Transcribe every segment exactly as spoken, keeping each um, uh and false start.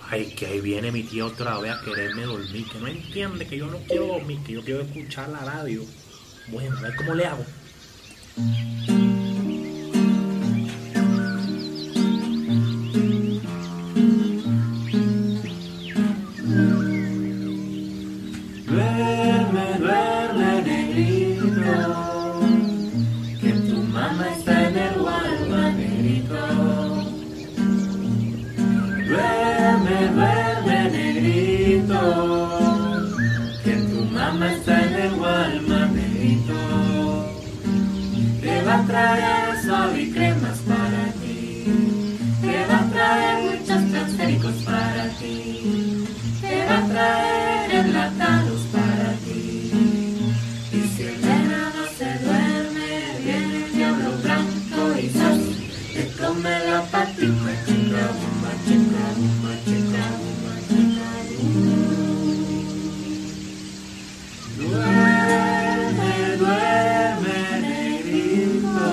Ay, que ahí viene mi tía otra vez a quererme dormir, que no entiende que yo no quiero dormir, que yo quiero escuchar la radio. Bueno, a ver cómo le hago. Duerme, duerme, negrito, que tu mamá está en el Walmart, negrito. Duerme, duerme, negrito, que tu mamá está en el Walmart, negrito. Te va a traer suave y cremas para ti, te va a traer muchos transgénicos para ti, te va a traer enlatados para ti. Y si el nena no se duerme, viene el diablo blanco y ¡zas! Te come la patita, chica, bumba, chica, bumba, chica, bumba, chica, bumba. Duerme, duerme, negrito,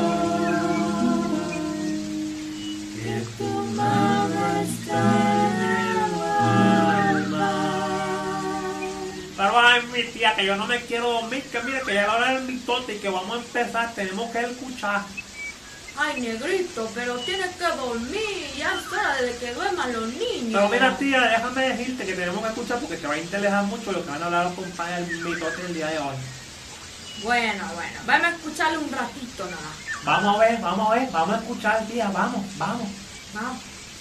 que tu mamá está en el Walmart. Pero ay, mi tía, que yo no me quiero dormir, que mire, que ya la hora del mitote y que vamos a empezar, tenemos que escuchar. Ay, negrito, pero tienes que dormir, ya es hora de que duerman los niños. Pero mira, tía, déjame decirte que tenemos que escuchar porque te va a interesar mucho lo que van a hablar los compañeros del mitote el día de hoy. Bueno, bueno, vamos a escucharle un ratito nada más. Vamos a ver, vamos a ver, vamos a escuchar, tía, vamos, vamos. Vamos.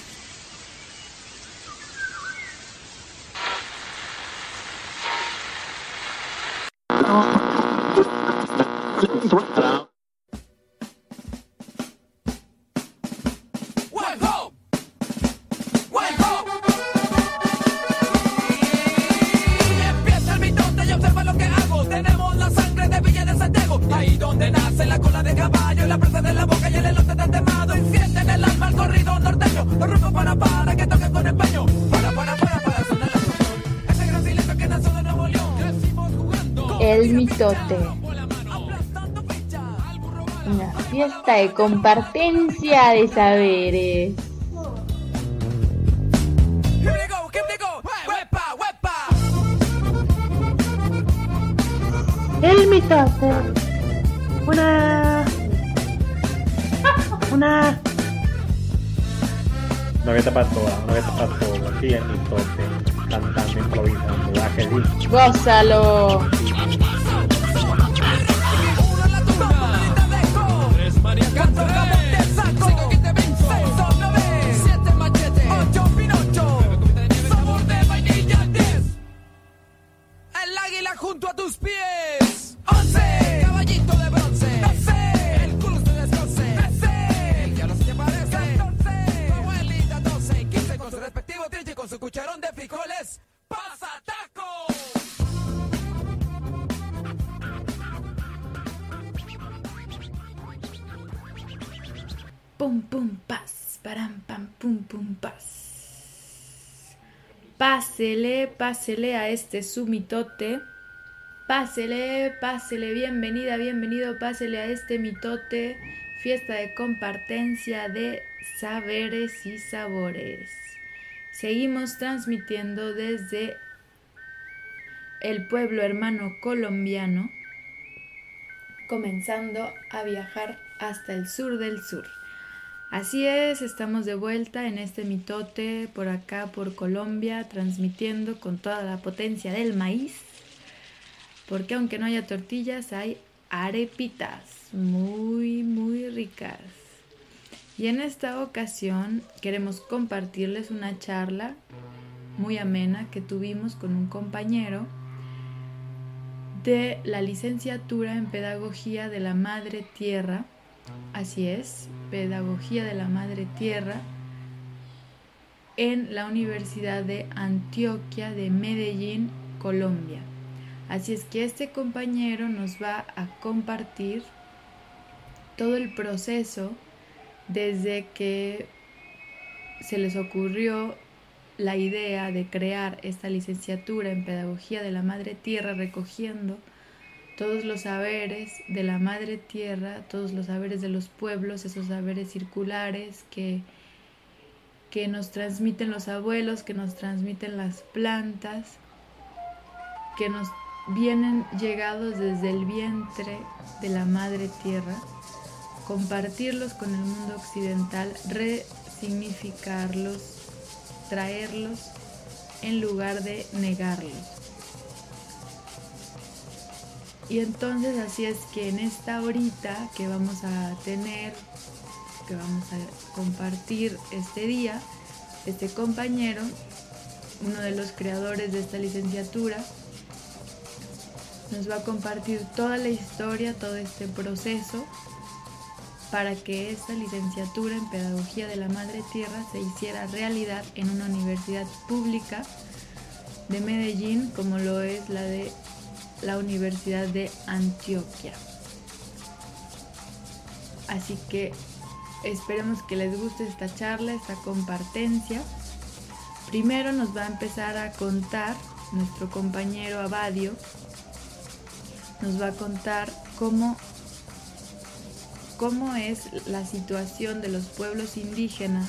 Empieza el mitote y observa lo que hago. Tenemos la sangre de Villa de Santiago. Ahí donde nace la cola de caballo, la presa de la boca y el elote tan temado. Enciende en el alma el corrido norteño. Lo rompo para para que toque con empeño. Para para para para sonar la canción. Ese gran silencio que nació de Nuevo León. Crecimos jugando. El mitote. Una fiesta de compartencia de saberes. Here we go, here we go. Huepa, huepa. El mitote. Una. Una. No que te para todas, no que te para todas, aquí el mitote, cantando, improvisando, ¿verdad que sí? Gózalo. Una la tumba, dejo. Tres María Canto, te saco. Cinco que te venzo. Seis son nueve. Siete machete. Ocho pinocho. Sabor de vainilla. Diez. El águila junto a tus pies. Once. Caballito de bronce. Doce. El culo se descoce. Trece. El diablo se te parece. Catorce. Tu abuelita doce. Quince con su respectivo trinche y con su cucharón de frijoles. ¡Pasa taco! Pum pum paz, param pam pum pum paz. Pásele, pásele a este su mitote. Pásele, pásele, bienvenida, bienvenido, pásele a este mitote. Fiesta de compartencia de saberes y sabores. Seguimos transmitiendo desde el pueblo hermano colombiano, comenzando a viajar hasta el sur del sur. Así es, estamos de vuelta en este mitote por acá, por Colombia, transmitiendo con toda la potencia del maíz, porque aunque no haya tortillas, hay arepitas muy, muy ricas. Y en esta ocasión queremos compartirles una charla muy amena que tuvimos con un compañero de la licenciatura en Pedagogía de la Madre Tierra. Así es, Pedagogía de la Madre Tierra en la Universidad de Antioquia de Medellín, Colombia. Así es que este compañero nos va a compartir todo el proceso desde que se les ocurrió la idea de crear esta licenciatura en Pedagogía de la Madre Tierra, recogiendo todos los saberes de la Madre Tierra, todos los saberes de los pueblos, esos saberes circulares que que nos transmiten los abuelos, que nos transmiten las plantas, que nos vienen llegados desde el vientre de la madre tierra, compartirlos con el mundo occidental, resignificarlos, traerlos en lugar de negarlos. Y entonces así es que en esta horita que vamos a tener, que vamos a compartir este día, este compañero, uno de los creadores de esta licenciatura, nos va a compartir toda la historia, todo este proceso para que esta licenciatura en Pedagogía de la Madre Tierra se hiciera realidad en una universidad pública de Medellín, como lo es la de la Universidad de Antioquia. Así que esperemos que les guste esta charla, esta compartencia. Primero nos va a empezar a contar nuestro compañero Abadio, nos va a contar cómo, cómo es la situación de los pueblos indígenas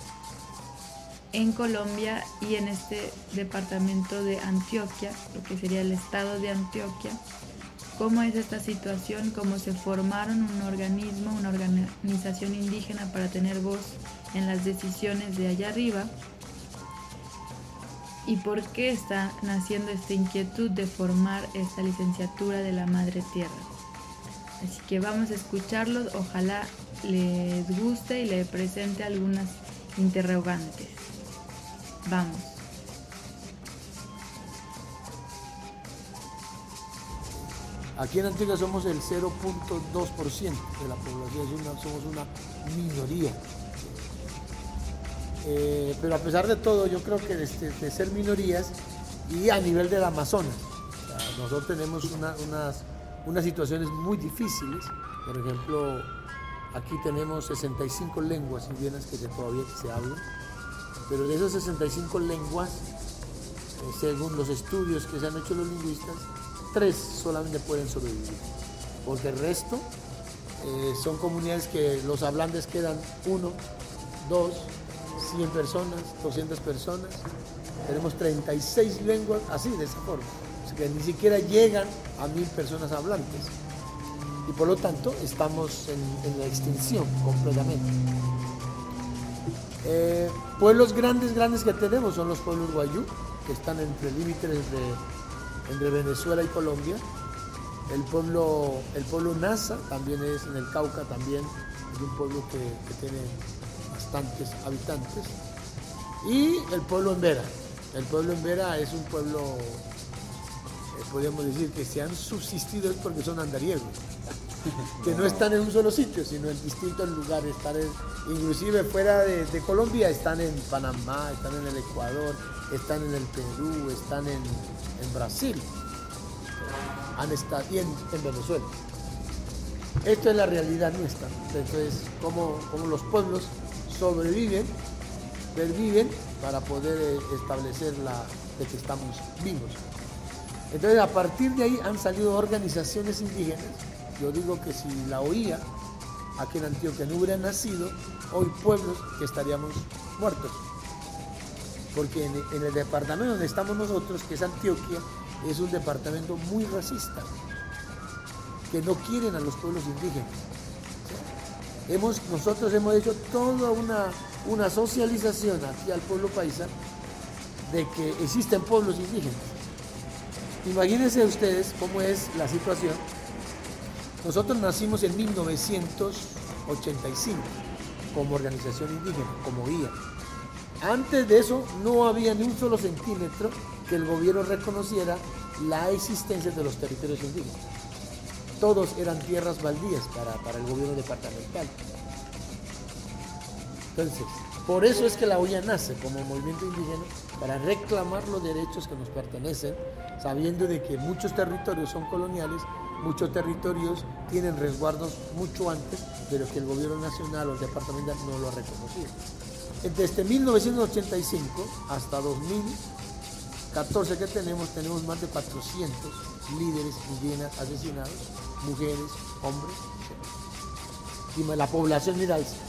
en Colombia y en este departamento de Antioquia, lo que sería el estado de Antioquia, cómo es esta situación, cómo se formaron un organismo, una organización indígena para tener voz en las decisiones de allá arriba, y por qué está naciendo esta inquietud de formar esta licenciatura de la Madre Tierra. Así que vamos a escucharlos, ojalá les guste y le presente algunas interrogantes. Vamos. Aquí en Antioquia somos el cero punto dos por ciento de la población, es una, somos una minoría. Eh, pero a pesar de todo, yo creo que de, de ser minorías y a nivel del Amazonas, o sea, nosotros tenemos una, unas, unas situaciones muy difíciles. Por ejemplo, aquí tenemos sesenta y cinco lenguas indígenas que se, todavía se hablan, pero de esas sesenta y cinco lenguas, eh, según los estudios que se han hecho los lingüistas, tres solamente pueden sobrevivir, porque el resto eh, son comunidades que los hablantes quedan uno, dos, cien personas, doscientas personas. Tenemos treinta y seis lenguas así, de esa forma, o sea, que ni siquiera llegan a mil personas hablantes, y por lo tanto estamos en, en la extinción completamente. Eh, pueblos grandes, grandes que tenemos son los pueblos guayú, que están entre límites entre, entre Venezuela y Colombia. El pueblo, el pueblo Nasa también es en el Cauca, también es un pueblo que, que tiene bastantes habitantes. Y el pueblo Embera. El pueblo Embera es un pueblo, eh, podríamos decir que se han subsistido es porque son andariegos, que no están en un solo sitio, sino en distintos lugares. Están en, inclusive fuera de, de Colombia, están en Panamá, están en el Ecuador, están en el Perú, están en, en Brasil, han estado, y en, en Venezuela. Esto es la realidad nuestra. Entonces, cómo, cómo los pueblos sobreviven, perviven para poder establecer la, de que estamos vivos. Entonces, a partir de ahí han salido organizaciones indígenas. Yo digo que si la O I A aquí en Antioquia no hubiera nacido, hoy pueblos que estaríamos muertos. Porque en, en el departamento donde estamos nosotros, que es Antioquia, es un departamento muy racista, que no quieren a los pueblos indígenas. Hemos, nosotros hemos hecho toda una, una socialización aquí al pueblo paisa de que existen pueblos indígenas. Imagínense ustedes cómo es la situación. Nosotros nacimos en mil novecientos ochenta y cinco como organización indígena, como I A. Antes de eso no había ni un solo centímetro que el gobierno reconociera la existencia de los territorios indígenas. Todos eran tierras baldías para, para el gobierno departamental. Entonces, por eso es que la O I A nace como movimiento indígena, para reclamar los derechos que nos pertenecen, sabiendo de que muchos territorios son coloniales, muchos territorios tienen resguardos mucho antes de lo que el gobierno nacional o el departamental no lo ha reconocido. Desde mil novecientos ochenta y cinco hasta dos mil catorce que tenemos, tenemos más de cuatrocientos líderes indígenas asesinados, mujeres, hombres, y la población, mira,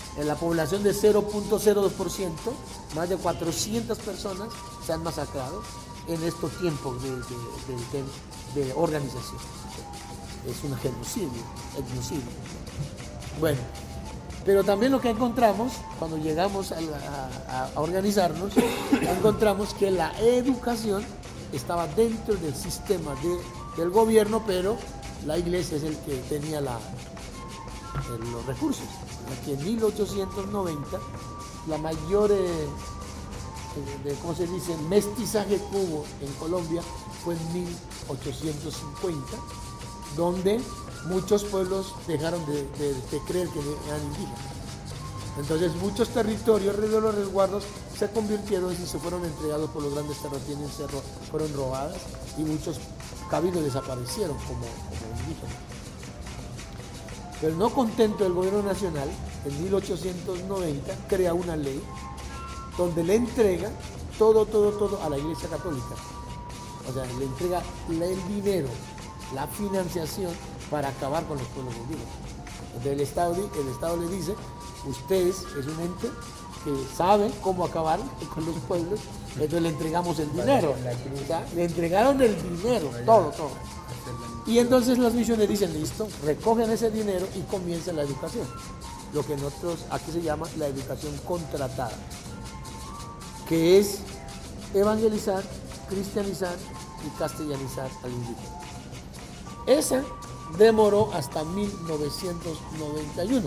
En la población de cero punto cero dos por ciento, más de cuatrocientas personas se han masacrado en estos tiempos de, de, de, de, de organización. Es un genocidio, etnocidio. Bueno, pero también lo que encontramos, cuando llegamos a, la, a, a organizarnos, encontramos que la educación estaba dentro del sistema de, del gobierno, pero la iglesia es el que tenía la, el, los recursos. Aquí en mil ochocientos noventa, la mayor, eh, de, ¿cómo se dice?, mestizaje que hubo en Colombia fue en mil ochocientos cincuenta, donde muchos pueblos dejaron de, de, de creer que eran indígenas. Entonces muchos territorios alrededor de los resguardos se convirtieron y se fueron entregados por los grandes terratenientes, fueron robadas y muchos cabildos desaparecieron como, como indígenas. Pero no contento el gobierno nacional, en mil ochocientos noventa crea una ley donde le entrega todo, todo, todo a la Iglesia Católica. O sea, le entrega el dinero, la financiación para acabar con los pueblos indígenas. Entonces el Estado, el Estado le dice, ustedes es un ente que sabe cómo acabar con los pueblos, entonces le entregamos el dinero. O sea, le entregaron el dinero, todo, todo. Y entonces las misiones dicen, listo, recogen ese dinero y comienza la educación. Lo que nosotros aquí se llama la educación contratada, que es evangelizar, cristianizar y castellanizar al indígena. Esa demoró hasta mil novecientos noventa y uno.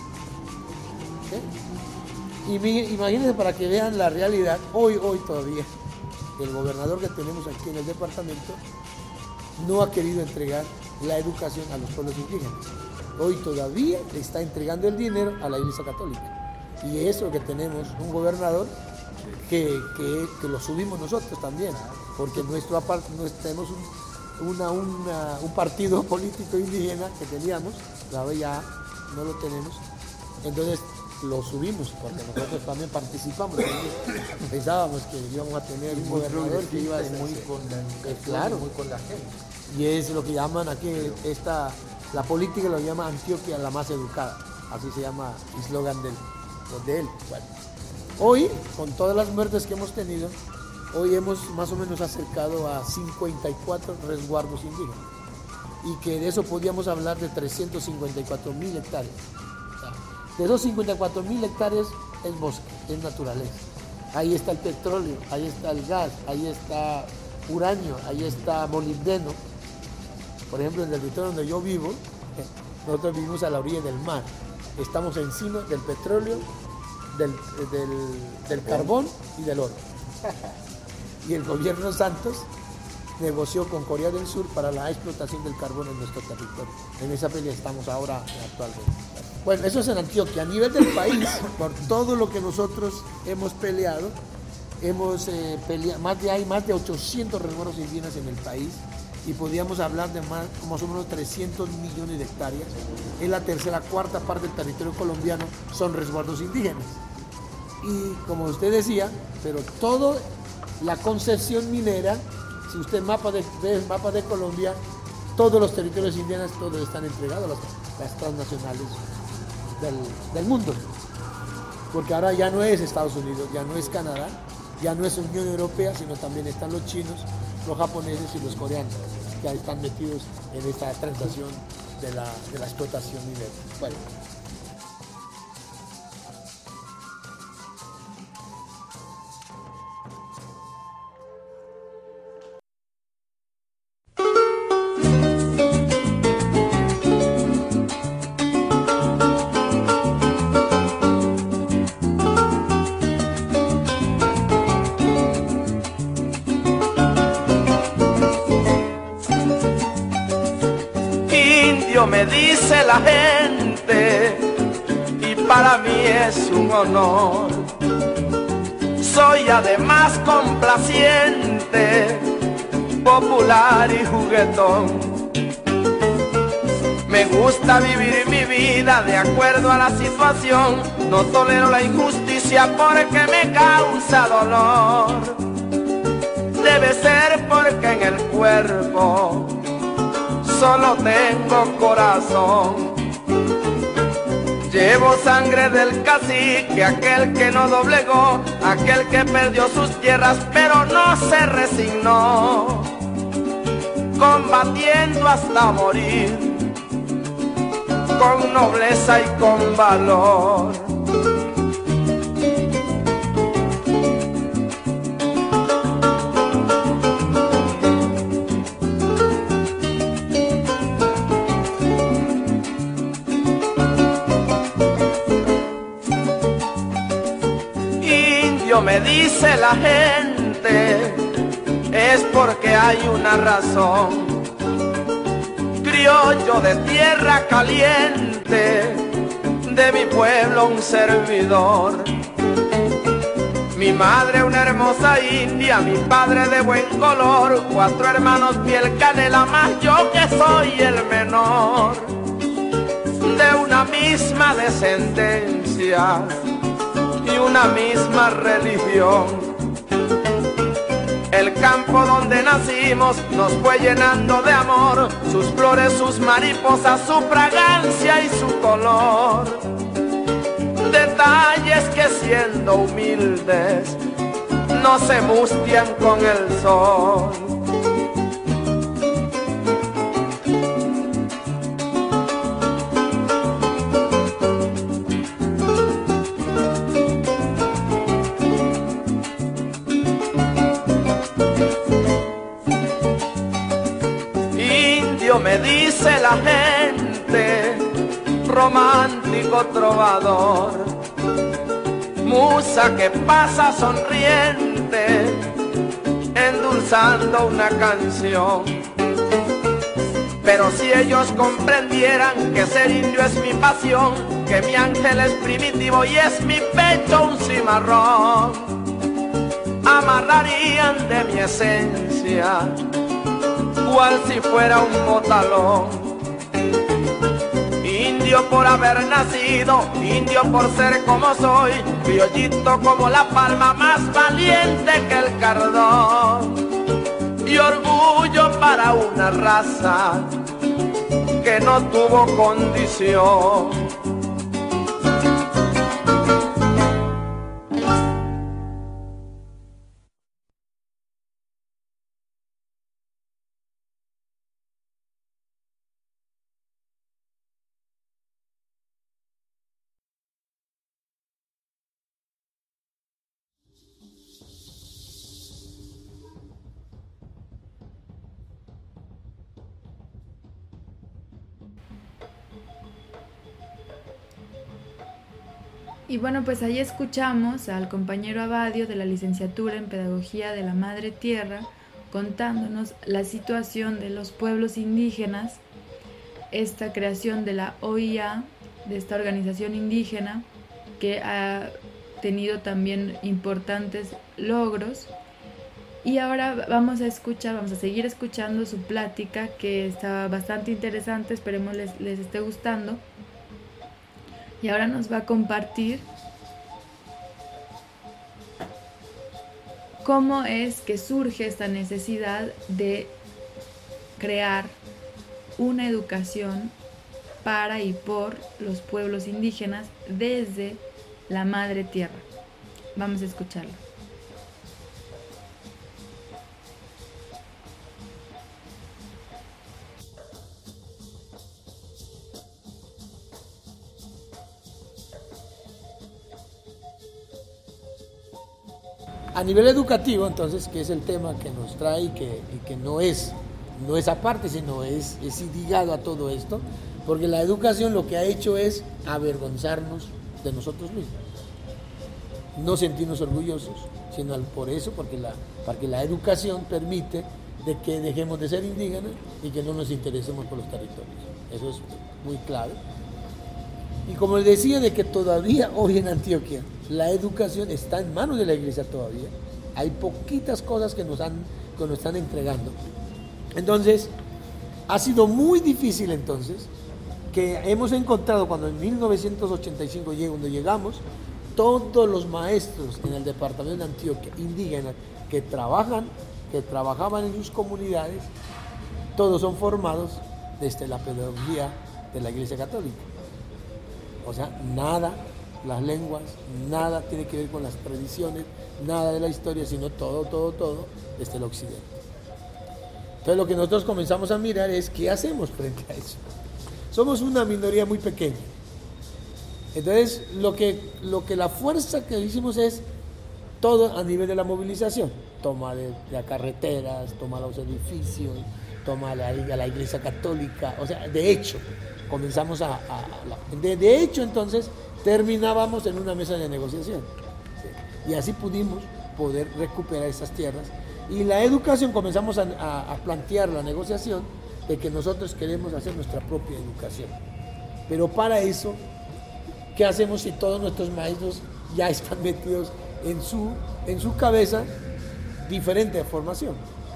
¿Sí? Y mi, imagínense para que vean la realidad, hoy, hoy todavía, el gobernador que tenemos aquí en el departamento no ha querido entregar la educación a los pueblos indígenas. Hoy todavía le está entregando el dinero a la Iglesia Católica. Y es lo que tenemos, un gobernador que, que, que lo subimos nosotros también, porque nuestro, tenemos un, una, una, un partido político indígena que teníamos, ahora ya no lo tenemos, entonces lo subimos porque nosotros también participamos. Pensábamos que íbamos a tener un gobernador que iba a ser muy con la, claro, muy con la gente. Y es lo que llaman aquí, esta, la política lo llama Antioquia la más educada, así se llama el eslogan de, de él. Bueno, hoy, con todas las muertes que hemos tenido, hoy hemos más o menos acercado a cincuenta y cuatro resguardos indígenas, y que de eso podíamos hablar de trescientos cincuenta y cuatro mil hectáreas. De esos cincuenta y cuatro mil hectáreas es bosque, es naturaleza. Ahí está el petróleo, ahí está el gas, ahí está uranio, ahí está molibdeno. Por ejemplo, en el territorio donde yo vivo, nosotros vivimos a la orilla del mar. Estamos encima del petróleo, del, del, del carbón y del oro. Y el gobierno Santos negoció con Corea del Sur para la explotación del carbón en nuestro territorio. En esa pelea estamos ahora actualmente. Bueno, eso es en Antioquia. A nivel del país, por todo lo que nosotros hemos peleado, hemos eh, peleado, más de, hay más de ochocientos resguardos indígenas en el país, y podríamos hablar de más, más o menos trescientos millones de hectáreas. Es la tercera, cuarta parte del territorio colombiano son resguardos indígenas. Y como usted decía, pero toda la concesión minera, si usted mapa de, ve el mapa de Colombia, todos los territorios indígenas, todos están entregados a las, las transnacionales del, del mundo. Porque ahora ya no es Estados Unidos, ya no es Canadá, ya no es Unión Europea, sino también están los chinos, los japoneses y los coreanos, que están metidos en esta transacción de la, de la explotación minera. Bueno. Me dice la gente, y para mí es un honor. Soy además complaciente, popular y juguetón. Me gusta vivir mi vida de acuerdo a la situación. No tolero la injusticia porque me causa dolor. Debe ser porque en el cuerpo solo tengo corazón. Llevo sangre del cacique, aquel que no doblegó, aquel que perdió sus tierras pero no se resignó, combatiendo hasta morir, con nobleza y con valor. Me dice la gente, es porque hay una razón. Criollo de tierra caliente, de mi pueblo un servidor. Mi madre una hermosa india, mi padre de buen color, cuatro hermanos piel canela, más yo que soy el menor. De una misma descendencia y una misma religión. El campo donde nacimos nos fue llenando de amor, sus flores, sus mariposas, su fragancia y su color. Detalles que siendo humildes no se mustian con el sol. Me dice la gente, romántico trovador, musa que pasa sonriente, endulzando una canción. Pero si ellos comprendieran que ser indio es mi pasión, que mi ángel es primitivo y es mi pecho un cimarrón, amarrarían de mi esencia cual si fuera un botalón. Indio por haber nacido, indio por ser como soy, criollito como la palma, más valiente que el cardón. Y orgullo para una raza que no tuvo condición. Y bueno, pues ahí escuchamos al compañero Abadio de la licenciatura en Pedagogía de la Madre Tierra contándonos la situación de los pueblos indígenas, esta creación de la O I A, de esta organización indígena que ha tenido también importantes logros. Y ahora vamos a escuchar, vamos a seguir escuchando su plática, que está bastante interesante, esperemos les, les esté gustando. Y ahora nos va a compartir cómo es que surge esta necesidad de crear una educación para y por los pueblos indígenas desde la Madre Tierra. Vamos a escucharlo. A nivel educativo, entonces, que es el tema que nos trae y que, y que no es, no es aparte, sino es, es ligado a todo esto, porque la educación lo que ha hecho es avergonzarnos de nosotros mismos, no sentirnos orgullosos, sino por eso, porque la, porque la educación permite de que dejemos de ser indígenas y que no nos interesemos por los territorios. Eso es muy clave. Y como les decía, de que todavía hoy en Antioquia la educación está en manos de la iglesia todavía. Hay poquitas cosas que nos, han, que nos están entregando. Entonces, ha sido muy difícil entonces, que hemos encontrado cuando en mil novecientos ochenta y cinco, cuando llegamos, todos los maestros en el departamento de Antioquia, indígenas, que trabajan, que trabajaban en sus comunidades, todos son formados desde la pedagogía de la iglesia católica. O sea, nada, las lenguas, nada tiene que ver con las tradiciones, nada de la historia, sino todo, todo, todo desde el occidente. Entonces lo que nosotros comenzamos a mirar es qué hacemos frente a eso. Somos una minoría muy pequeña. Entonces lo que, lo que la fuerza que hicimos es todo a nivel de la movilización. Toma de, de carreteras, toma los edificios, toma la, la iglesia católica. O sea, de hecho, comenzamos a... a, a de, de hecho, entonces, terminábamos en una mesa de negociación. ¿Sí? Y así pudimos poder recuperar esas tierras. Y la educación, comenzamos a, a, a plantear la negociación de que nosotros queremos hacer nuestra propia educación. Pero para eso, ¿qué hacemos si todos nuestros maestros ya están metidos en su, en su cabeza diferente formación?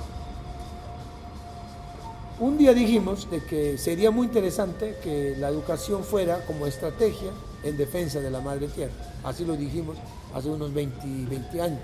Un día dijimos de que sería muy interesante que la educación fuera como estrategia en defensa de la madre tierra. Así lo dijimos hace unos veinte, veinte años.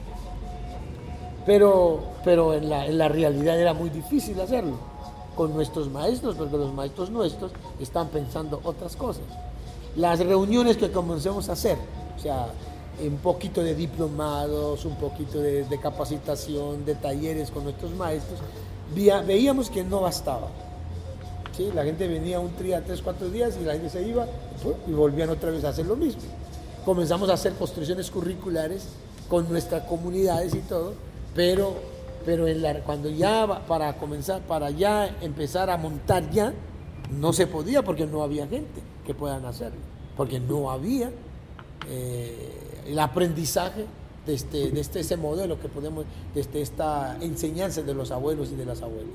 Pero, pero en, la, en la realidad era muy difícil hacerlo con nuestros maestros, porque los maestros nuestros están pensando otras cosas. Las reuniones que comencemos a hacer, o sea, un poquito de diplomados, un poquito de, de capacitación, de talleres con nuestros maestros, vía, veíamos que no bastaba. ¿Sí? La gente venía un día, tres, cuatro días y la gente se iba y volvían otra vez a hacer lo mismo. Comenzamos a hacer construcciones curriculares con nuestras comunidades y todo, pero, pero en la, cuando ya para comenzar, para ya empezar a montar ya, no se podía porque no había gente que puedan hacerlo, porque no había eh, el aprendizaje de este, de este ese modelo que podemos, desde esta enseñanza de los abuelos y de las abuelas.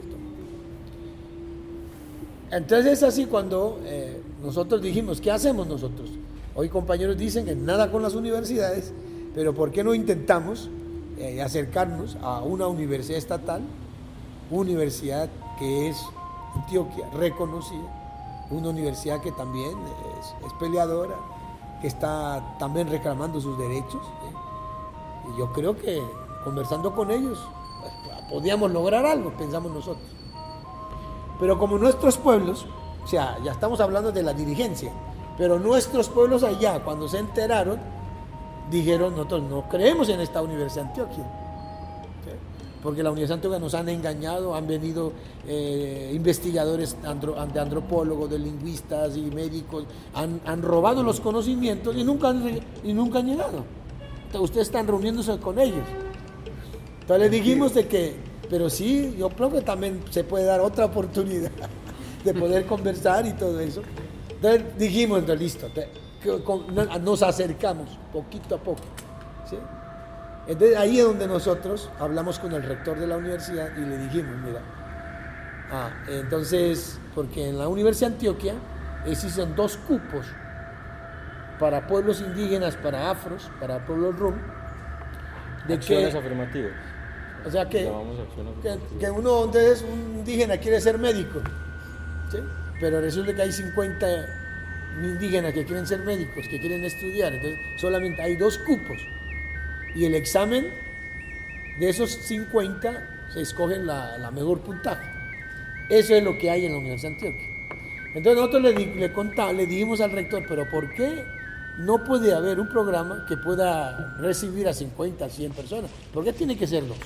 Entonces es así cuando eh, nosotros dijimos, ¿qué hacemos nosotros? Hoy compañeros dicen que nada con las universidades, pero ¿por qué no intentamos eh, acercarnos a una universidad estatal, una universidad que es Antioquia reconocida, una universidad que también es, es peleadora, que está también reclamando sus derechos? ¿eh? Y yo creo que conversando con ellos pues, podíamos lograr algo, pensamos nosotros. Pero como nuestros pueblos, o sea, ya estamos hablando de la dirigencia, pero nuestros pueblos allá, cuando se enteraron, dijeron, nosotros no creemos en esta Universidad de Antioquia. ¿Sí? Porque la Universidad de Antioquia nos han engañado, han venido eh, investigadores andro, de antropólogos, de lingüistas y médicos, han, han robado los conocimientos y nunca han, y nunca han llegado. Entonces, ustedes están reuniéndose con ellos. Entonces les dijimos de que, pero sí, yo creo que también se puede dar otra oportunidad de poder conversar y todo eso. Entonces dijimos, entonces, listo, te, que, con, nos acercamos poquito a poco. ¿Sí? Entonces ahí es donde nosotros hablamos con el rector de la universidad y le dijimos, mira, ah, entonces, porque en la Universidad de Antioquia existen dos cupos para pueblos indígenas, para afros, para pueblos rum, de acciones que, afirmativas. O sea que, que, que uno entonces un indígena quiere ser médico, ¿sí? Pero resulta que hay cincuenta indígenas que quieren ser médicos, que quieren estudiar, entonces solamente hay dos cupos y el examen de esos cincuenta se escoge la, la mejor puntaje. Eso es lo que hay en la Universidad de Antioquia. Entonces nosotros le, le, contamos, le dijimos al rector, pero ¿por qué no puede haber un programa que pueda recibir a cincuenta, cien personas? ¿Por qué tiene que ser dos?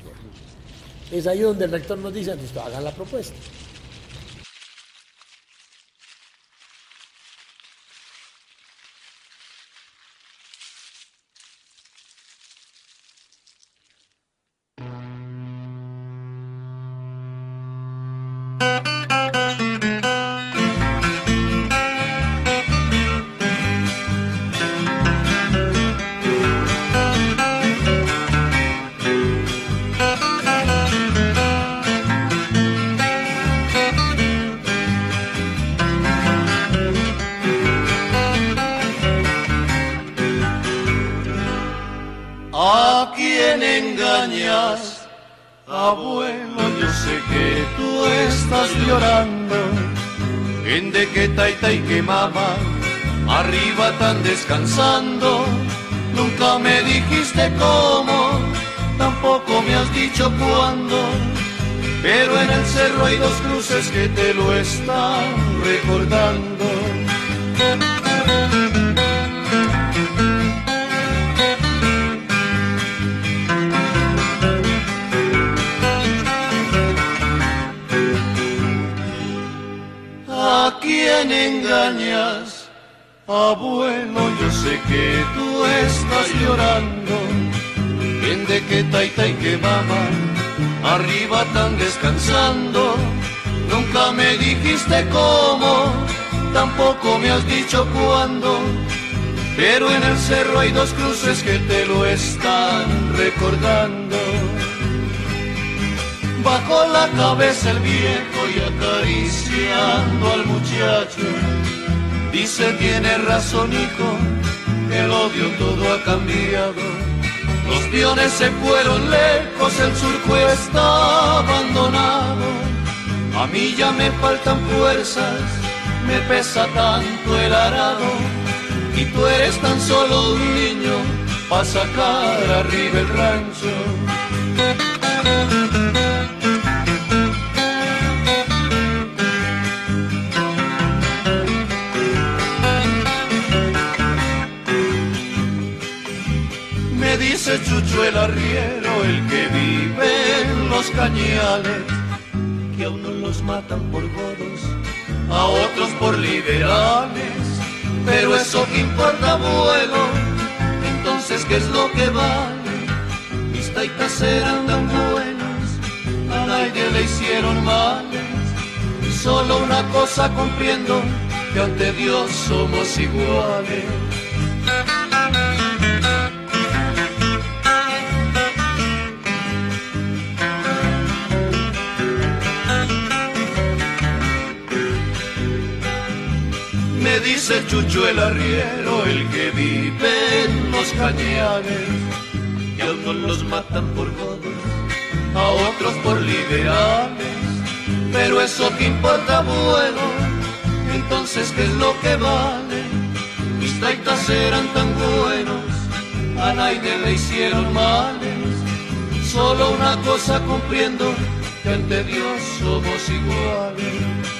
Es ahí donde el rector nos dice, listo, hagan la propuesta. ¿A quién engañas? Abuelo, yo sé que tú estás llorando. En de que taita y que mamá arriba tan descansando. Nunca me dijiste cómo, tampoco me has dicho cuándo. Pero en el cerro hay dos cruces que te lo están recordando. ¿A quién engañas? Abuelo, yo sé que tú estás llorando. Bien de que taita y que mamá arriba tan descansando. Nunca me dijiste cómo, tampoco me has dicho cuándo. Pero en el cerro hay dos cruces que te lo están recordando. Bajó la cabeza el viejo y acariciando al muchacho dice: tiene razón, hijo, el odio todo ha cambiado. Los peones se fueron lejos, el surco está abandonado. A mí ya me faltan fuerzas, me pesa tanto el arado. Y tú eres tan solo un niño pa' sacar arriba el rancho. Me dice Chucho el arriero, el que vive en los cañales, que a unos los matan por godos, a otros por liberales. Pero eso que importa, abuelo, entonces ¿qué es lo que vale? Mis taitas eran tan buenas, a nadie le hicieron males. Solo una cosa comprendo, que ante Dios somos iguales. Me dice Chucho el arriero, el que vive en los cañares, que a unos los matan por godos, a otros por liberales. Pero eso que importa, abuelo, entonces ¿qué es lo que vale? Mis taitas eran tan buenos, a nadie le hicieron males. Solo una cosa comprendo, que ante Dios somos iguales.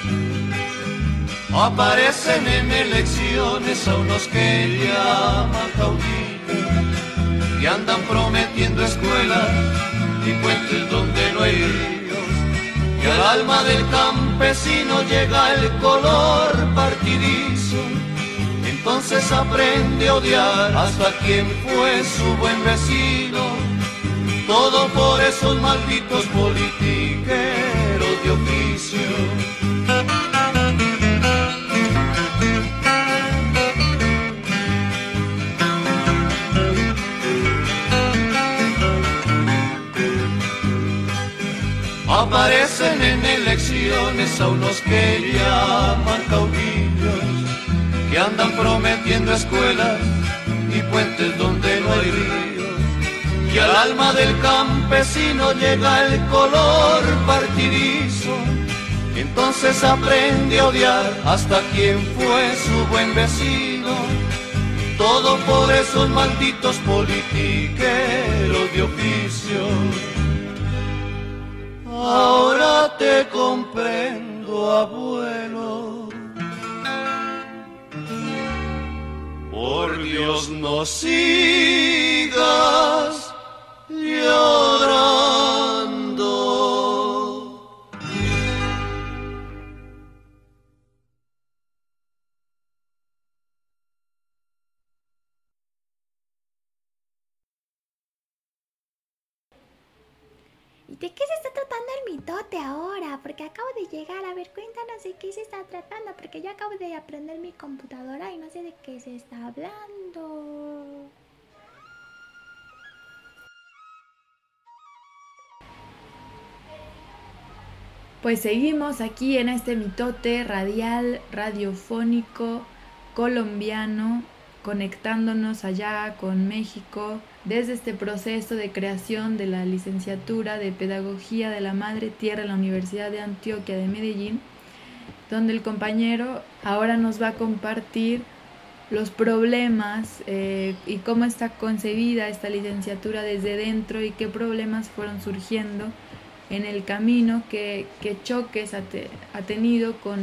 Aparecen en elecciones a unos que llaman caudillos, que andan prometiendo escuelas y puentes donde no hay ríos. Y al alma del campesino llega el color partidizo. Entonces aprende a odiar hasta quien fue su buen vecino. Todo por esos malditos politiqueros de oficio. Aparecen en elecciones a unos que llaman caudillos, que andan prometiendo escuelas y puentes donde no hay ríos. Y al alma del campesino llega el color partidizo. Entonces aprende a odiar hasta quien fue su buen vecino. Todo por esos malditos politiqueros de oficio. Ahora te comprendo, abuelo. Por Dios, no sigas llorando. ¿Y de qué se está tratando el mitote ahora? Porque acabo de llegar. A ver, cuéntanos de qué se está tratando, porque yo acabo de aprender mi computadora y no sé de qué se está hablando. Pues seguimos aquí en este mitote radial, radiofónico, colombiano, conectándonos allá con México, desde este proceso de creación de la licenciatura de Pedagogía de la Madre Tierra en la Universidad de Antioquia de Medellín, donde el compañero ahora nos va a compartir los problemas eh, y cómo está concebida esta licenciatura desde dentro y qué problemas fueron surgiendo en el camino, qué, qué choques ha, te, ha tenido con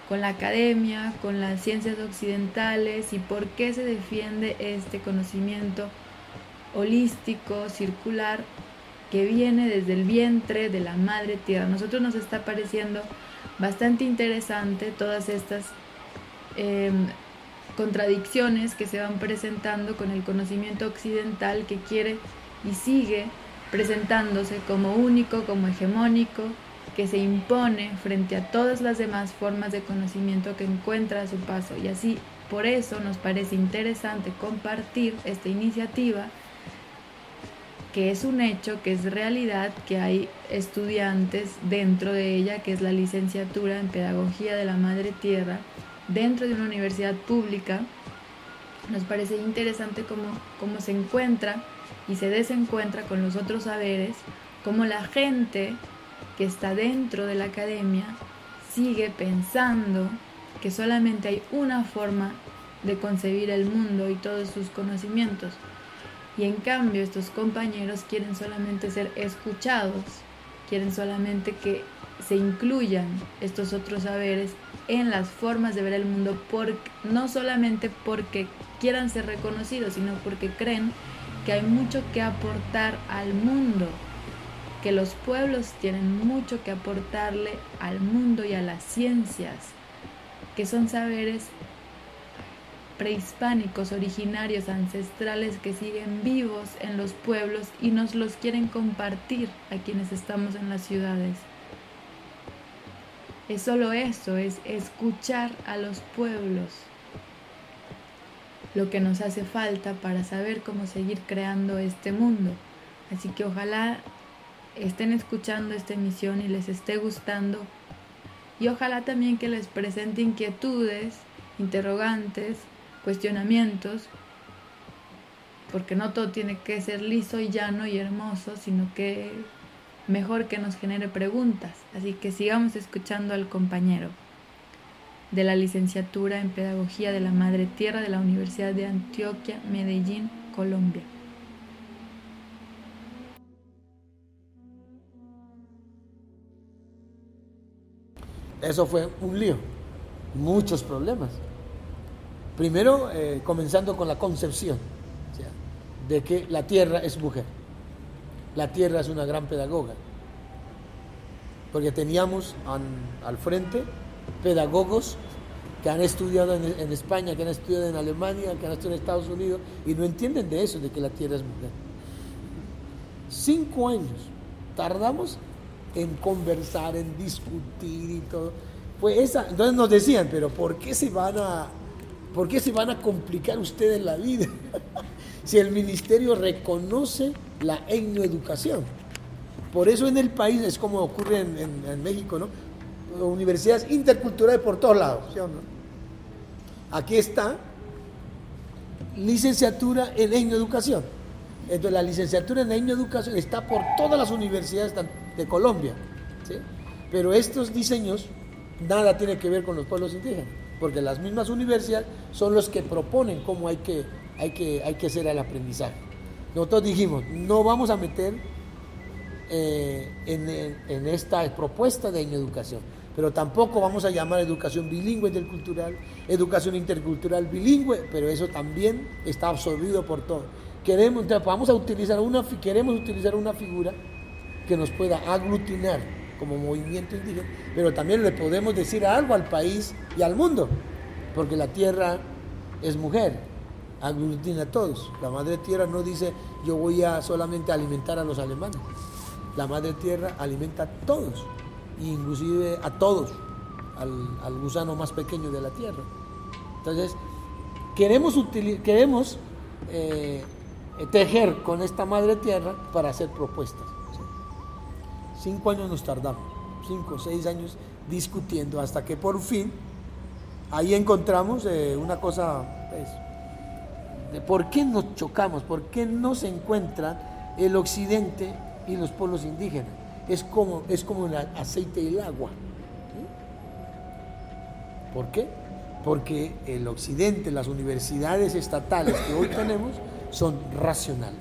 con la academia, con las ciencias occidentales y por qué se defiende este conocimiento holístico, circular, que viene desde el vientre de la madre tierra. A nosotros nos está pareciendo bastante interesante todas estas eh, contradicciones que se van presentando con el conocimiento occidental, que quiere y sigue presentándose como único, como hegemónico, que se impone frente a todas las demás formas de conocimiento que encuentra a su paso. Y así, por eso nos parece interesante compartir esta iniciativa, que es un hecho, que es realidad, que hay estudiantes dentro de ella, que es la licenciatura en Pedagogía de la Madre Tierra, dentro de una universidad pública. Nos parece interesante cómo, cómo se encuentra y se desencuentra con los otros saberes, cómo la gente que está dentro de la academia sigue pensando que solamente hay una forma de concebir el mundo y todos sus conocimientos. Y en cambio estos compañeros quieren solamente ser escuchados, quieren solamente que se incluyan estos otros saberes en las formas de ver el mundo, por, no solamente porque quieran ser reconocidos, sino porque creen que hay mucho que aportar al mundo, que los pueblos tienen mucho que aportarle al mundo y a las ciencias, que son saberes prehispánicos, originarios, ancestrales, que siguen vivos en los pueblos y nos los quieren compartir a quienes estamos en las ciudades. Es solo eso, es escuchar a los pueblos, lo que nos hace falta para saber cómo seguir creando este mundo. Así que ojalá estén escuchando esta emisión y les esté gustando, y ojalá también que les presente inquietudes, interrogantes, cuestionamientos, porque no todo tiene que ser liso y llano y hermoso, sino que mejor que nos genere preguntas. Así que sigamos escuchando al compañero de la licenciatura en Pedagogía de la Madre Tierra de la Universidad de Antioquia, Medellín, Colombia. Eso fue un lío, muchos problemas. Primero, eh, comenzando con la concepción, o sea, de que la tierra es mujer. La tierra es una gran pedagoga, porque teníamos an, al frente pedagogos que han estudiado en, en España, que han estudiado en Alemania, que han estudiado en Estados Unidos, y no entienden de eso, de que la tierra es mujer. Cinco años tardamos en conversar, en discutir y todo. Pues esa, entonces nos decían, pero ¿por qué se van a, por qué se van a complicar ustedes la vida? Si el ministerio reconoce la etnoeducación. Por eso en el país es como ocurre en, en, en México, ¿no? Universidades interculturales por todos lados, ¿sí o no? Aquí está licenciatura en etnoeducación. Entonces la licenciatura en etnoeducación está por todas las universidades de Colombia, ¿sí? Pero estos diseños nada tiene que ver con los pueblos indígenas, porque las mismas universidades son los que proponen cómo hay que, hay que, hay que hacer el aprendizaje. Nosotros dijimos, no vamos a meter eh, en, en, en esta propuesta de etnoeducación, pero tampoco vamos a llamar educación bilingüe intercultural, educación intercultural bilingüe, pero eso también está absorbido por todo. Queremos, entonces, vamos a utilizar una, queremos utilizar una figura que nos pueda aglutinar como movimiento indígena, pero también le podemos decir algo al país y al mundo, porque la tierra es mujer, aglutina a todos. La madre tierra no dice yo voy a solamente alimentar a los alemanes, la madre tierra alimenta a todos, inclusive a todos, al, al gusano más pequeño de la tierra. Entonces queremos, util, queremos eh, tejer con esta madre tierra para hacer propuestas. Cinco años nos tardamos, cinco o seis años discutiendo, hasta que por fin ahí encontramos eh, una cosa, pues, de por qué nos chocamos, por qué no se encuentran el occidente y los pueblos indígenas. Es como, es como el aceite y el agua, ¿sí? ¿Por qué? Porque el occidente, las universidades estatales que hoy tenemos son racionales,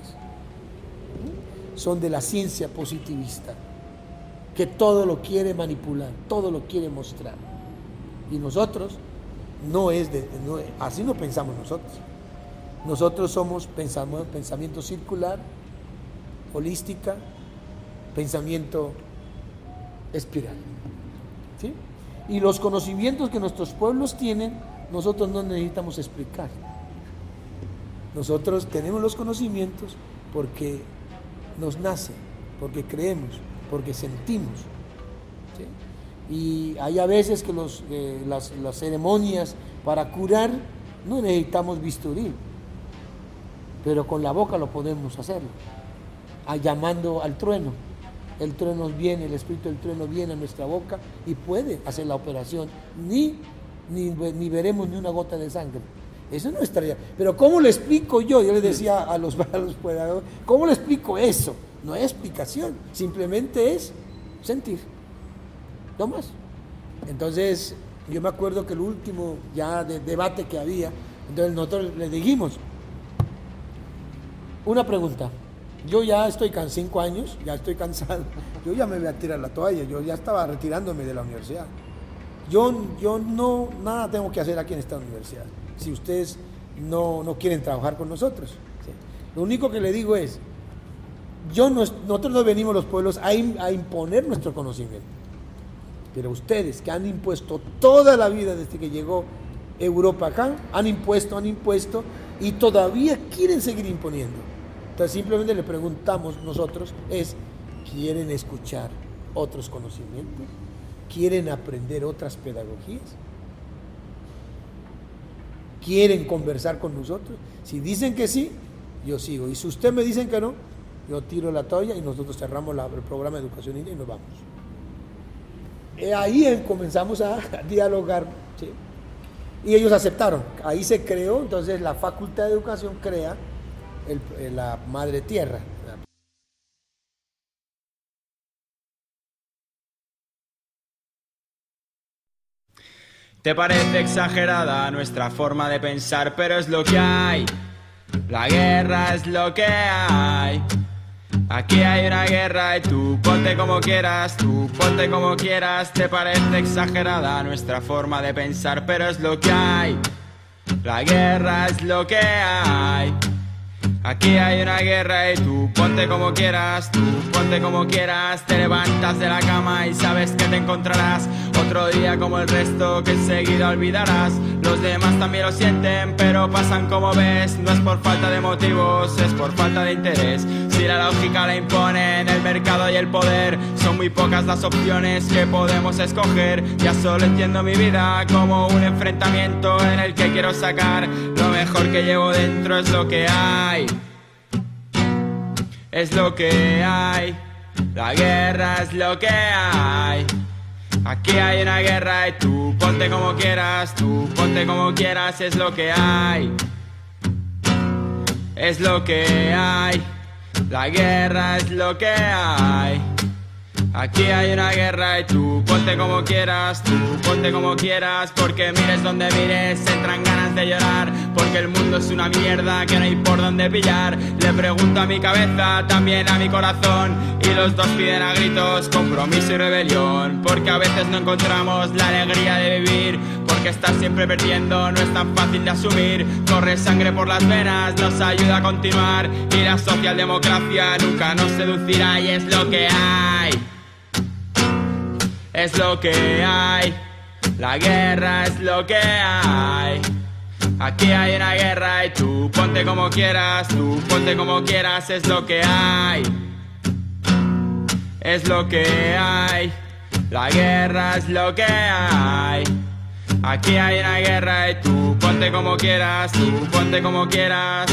¿sí? Son de la ciencia positivista, que todo lo quiere manipular, todo lo quiere mostrar. Y nosotros, no es de, no, así no pensamos nosotros. Nosotros somos pensamiento, pensamiento circular, holística, pensamiento espiral. ¿Sí? Y los conocimientos que nuestros pueblos tienen, nosotros no necesitamos explicar. Nosotros tenemos los conocimientos porque nos nace, porque creemos, porque sentimos. ¿Sí? Y hay a veces que los, eh, las, las ceremonias para curar no necesitamos bisturí, pero con la boca lo podemos hacerlo, a, llamando al trueno. El trueno viene, el espíritu del trueno viene a nuestra boca y puede hacer la operación, ni, ni, ni veremos ni una gota de sangre. Eso no estaría. Pero ¿cómo le explico yo? Yo le decía a los, a los pedagogos, ¿cómo le explico eso? No hay explicación, simplemente es sentir, no más. Entonces, yo me acuerdo que el último ya de debate que había, entonces nosotros le dijimos, una pregunta, yo ya estoy con cinco años, ya estoy cansado, yo ya me voy a tirar la toalla, yo ya estaba retirándome de la universidad. Yo, yo no, nada tengo que hacer aquí en esta universidad, si ustedes no, no quieren trabajar con nosotros. ¿Sí? Lo único que le digo es, yo no, nosotros no venimos los pueblos a, a imponer nuestro conocimiento, pero ustedes que han impuesto toda la vida desde que llegó Europa acá, han impuesto, han impuesto y todavía quieren seguir imponiendo. Entonces simplemente le preguntamos nosotros es, ¿quieren escuchar otros conocimientos? ¿Quieren aprender otras pedagogías? ¿Quieren conversar con nosotros? Si dicen que sí, yo sigo. Y si ustedes me dicen que no, yo tiro la toalla y nosotros cerramos la, el programa de educación india y nos vamos. Y ahí comenzamos a dialogar, ¿sí? Y ellos aceptaron. Ahí se creó, entonces la Facultad de Educación crea el, la Madre Tierra. Te parece exagerada nuestra forma de pensar, pero es lo que hay. La guerra es lo que hay. Aquí hay una guerra y tú ponte como quieras, tú ponte como quieras. Te parece exagerada nuestra forma de pensar, pero es lo que hay. La guerra es lo que hay. Aquí hay una guerra y tú ponte como quieras, tú ponte como quieras. Te levantas de la cama y sabes que te encontrarás otro día como el resto que enseguida olvidarás. Los demás también lo sienten, pero pasan como ves. No es por falta de motivos, es por falta de interés. Si la lógica la imponen el mercado y el poder, son muy pocas las opciones que podemos escoger. Ya solo entiendo mi vida como un enfrentamiento en el que quiero sacar lo mejor que llevo dentro. Es lo que hay. Es lo que hay. La guerra es lo que hay. Aquí hay una guerra y tú ponte como quieras, tú ponte como quieras. Es lo que hay. Es lo que hay. La guerra es lo que hay. Aquí hay una guerra y tú ponte como quieras, tú ponte como quieras. Porque mires donde mires, entran ganas de llorar. Porque el mundo es una mierda que no hay por dónde pillar. Le pregunto a mi cabeza, también a mi corazón, y los dos piden a gritos compromiso y rebelión. Porque a veces no encontramos la alegría de vivir, porque estar siempre perdiendo no es tan fácil de asumir. Corre sangre por las venas, nos ayuda a continuar, y la socialdemocracia nunca nos seducirá. Y es lo que hay. Es lo que hay. La guerra es lo que hay. Aquí hay una guerra y tú ponte como quieras, tú ponte como quieras. Es lo que hay. Es lo que hay. La guerra es lo que hay. Aquí hay una guerra y tú ponte como quieras, tú ponte como quieras.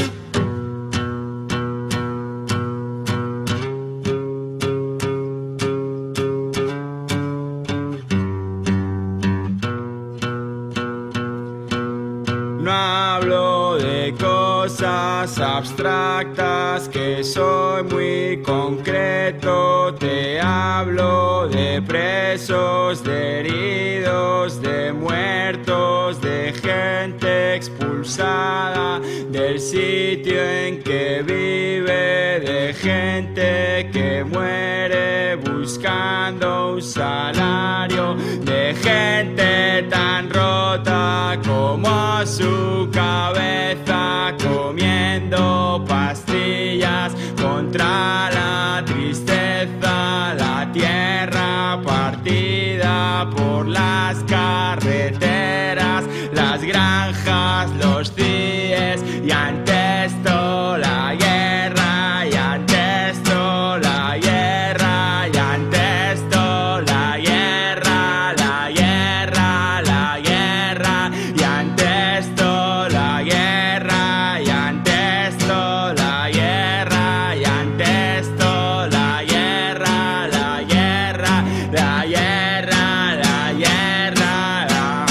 No hablo de cosas abstractas, que soy muy concreto. Te hablo de presos, de heridos, de muertos, de gente expulsada del sitio en que vive, de gente que muere buscando un salario, de gente tan rota como su cabeza, comiendo pastillas contra la tristeza, la tierra partida por las carreteras, las granjas, los CIES, y ante esto la guerra, y ante esto la guerra, y ante esto la guerra, la guerra, la guerra, y ante esto la guerra, y ante esto la guerra, y ante esto la guerra, la guerra, la guerra, la guerra. La...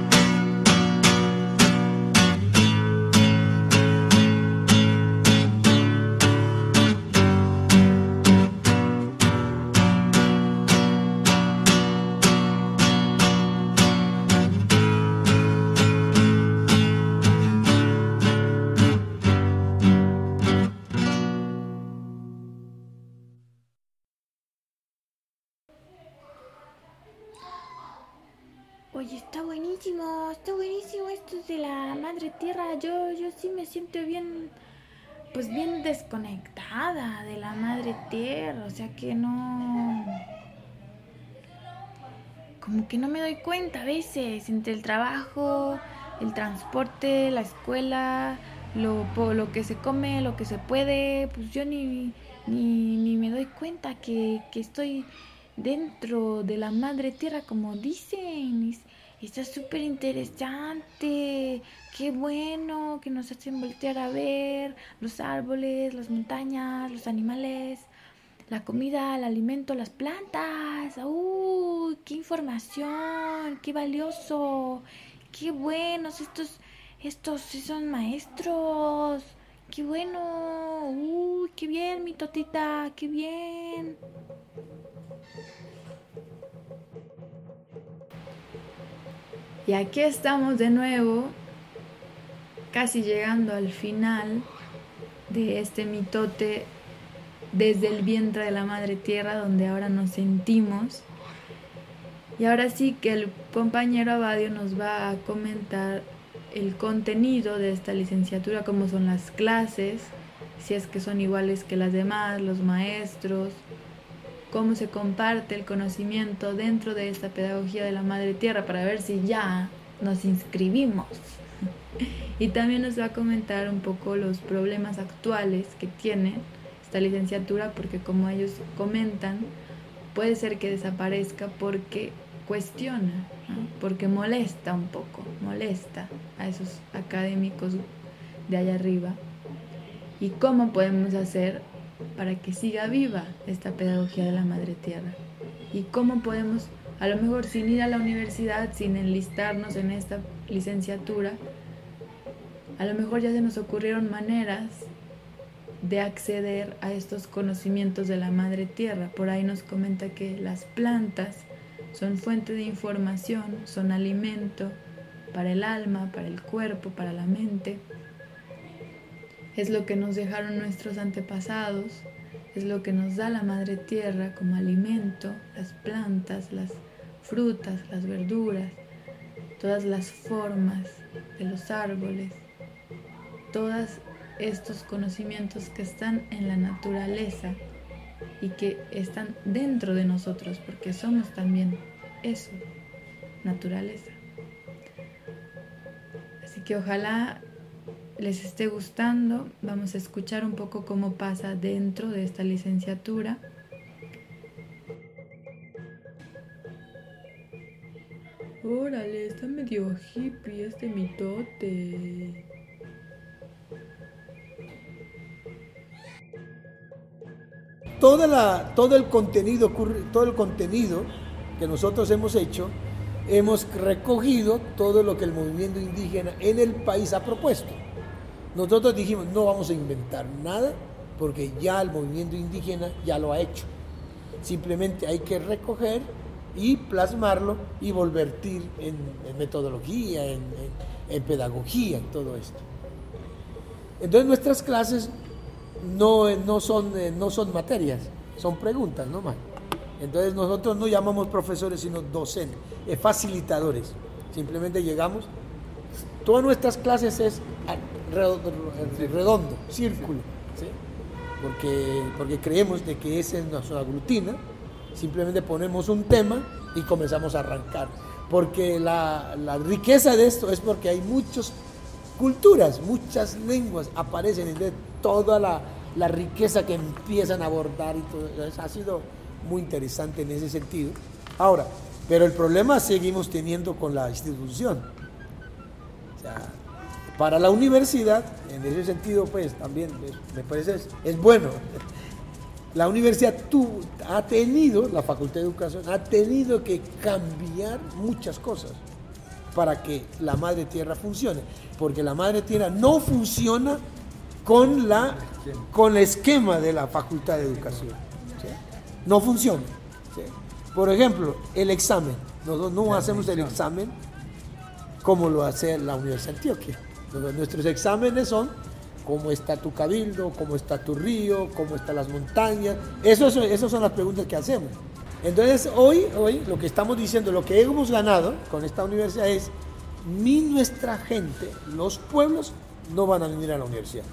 Oye, está buenísimo, está buenísimo esto de la madre tierra. Yo, yo sí me siento bien, pues bien desconectada de la madre tierra. O sea que no... Como que no me doy cuenta a veces entre el trabajo, el transporte, la escuela, lo, lo que se come, lo que se puede. Pues yo ni, ni, ni me doy cuenta que, que estoy dentro de la madre tierra, como dicen. Está súper interesante. Qué bueno que nos hacen voltear a ver los árboles, las montañas, los animales, la comida, el alimento, las plantas. ¡Uy! ¡Qué información! ¡Qué valioso! ¡Qué buenos estos, estos son maestros! ¡Qué bueno! ¡Uy! ¡Qué bien, mi totita! ¡Qué bien! Y aquí estamos de nuevo, casi llegando al final de este mitote desde el vientre de la madre tierra, donde ahora nos sentimos. Y ahora sí que el compañero Abadio nos va a comentar el contenido de esta licenciatura, cómo son las clases, si es que son iguales que las demás, los maestros, cómo se comparte el conocimiento dentro de esta pedagogía de la madre tierra, para ver si ya nos inscribimos. Y también nos va a comentar un poco los problemas actuales que tiene esta licenciatura, porque como ellos comentan, puede ser que desaparezca porque cuestiona, ¿no? Porque molesta un poco, molesta a esos académicos de allá arriba. ¿Y cómo podemos hacer para que siga viva esta pedagogía de la madre tierra? ¿Y cómo podemos, a lo mejor sin ir a la universidad, sin enlistarnos en esta licenciatura, a lo mejor ya se nos ocurrieron maneras de acceder a estos conocimientos de la madre tierra? Por ahí nos comenta que las plantas son fuente de información, son alimento para el alma, para el cuerpo, para la mente. Es lo que nos dejaron nuestros antepasados, es lo que nos da la madre tierra como alimento, las plantas, las frutas, las verduras, todas las formas de los árboles, todos estos conocimientos que están en la naturaleza y que están dentro de nosotros, porque somos también eso, naturaleza. Así que ojalá les esté gustando. Vamos a escuchar un poco cómo pasa dentro de esta licenciatura. Órale, está medio hippie este mitote. Toda la, todo el contenido, todo el contenido que nosotros hemos hecho, hemos recogido todo lo que el movimiento indígena en el país ha propuesto. Nosotros dijimos, no vamos a inventar nada, porque ya el movimiento indígena ya lo ha hecho. Simplemente hay que recoger y plasmarlo y volvertir en, en metodología, en, en, en pedagogía, en todo esto. Entonces nuestras clases no, no, son, no son materias, son preguntas nomás. Entonces nosotros no llamamos profesores sino docentes, eh, facilitadores. Simplemente llegamos, todas nuestras clases es redondo, redondo círculo, ¿sí? porque, porque creemos de que esa es nuestra aglutina. Simplemente ponemos un tema y comenzamos a arrancar, porque la, la riqueza de esto es porque hay muchas culturas, muchas lenguas aparecen, entonces toda la, la riqueza que empiezan a abordar y todo eso ha sido muy interesante en ese sentido. Ahora, pero el problema seguimos teniendo con la institución. O sea, para la universidad, en ese sentido, pues también es, me parece es, es bueno. La universidad tú, ha tenido, la Facultad de Educación, ha tenido que cambiar muchas cosas para que la Madre Tierra funcione, porque la Madre Tierra no funciona con, la, con el esquema de la Facultad de Educación, ¿sí? No funciona, ¿sí? Por ejemplo, el examen, nosotros no hacemos el examen como lo hace la Universidad de Antioquia. Nuestros exámenes son cómo está tu cabildo, cómo está tu río, cómo están las montañas. Esas son, esas son las preguntas que hacemos. Entonces, hoy, hoy lo que estamos diciendo, lo que hemos ganado con esta universidad es, ni nuestra gente, los pueblos, no van a venir a la universidad.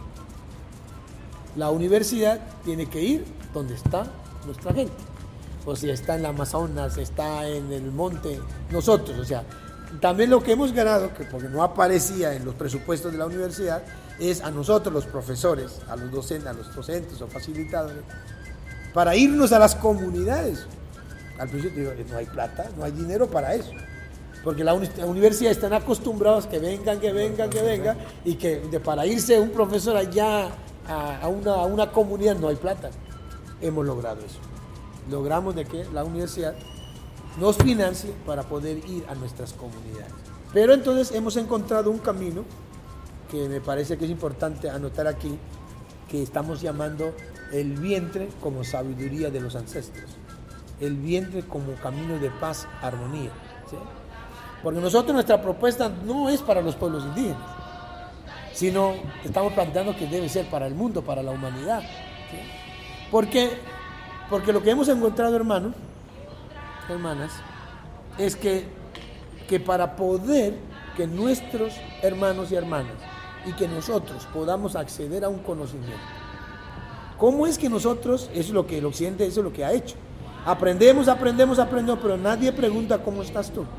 La universidad tiene que ir donde está nuestra gente. O sea, está en la Amazonas, está en el monte, nosotros, o sea, también lo que hemos ganado, que porque no aparecía en los presupuestos de la universidad, es a nosotros los profesores, a los docentes, a los docentes o facilitadores, para irnos a las comunidades. Al principio digo, no hay plata, no hay dinero para eso, porque la, uni la universidad están acostumbrados que vengan, que vengan, que vengan, y que de, para irse un profesor allá a, a, una, a una comunidad no hay plata. Hemos logrado eso. Logramos de que la universidad nos financie para poder ir a nuestras comunidades. Pero entonces hemos encontrado un camino que me parece que es importante anotar aquí, que estamos llamando el vientre como sabiduría de los ancestros, el vientre como camino de paz, armonía, ¿sí? Porque nosotros nuestra propuesta no es para los pueblos indígenas, sino estamos planteando que debe ser para el mundo, para la humanidad, ¿sí? Porque, porque lo que hemos encontrado, hermanos, hermanas, es que, que para poder que nuestros hermanos y hermanas y que nosotros podamos acceder a un conocimiento, ¿cómo es que nosotros, eso es lo que el occidente, eso es lo que ha hecho? Aprendemos, aprendemos, aprendemos, pero nadie pregunta cómo estás tú,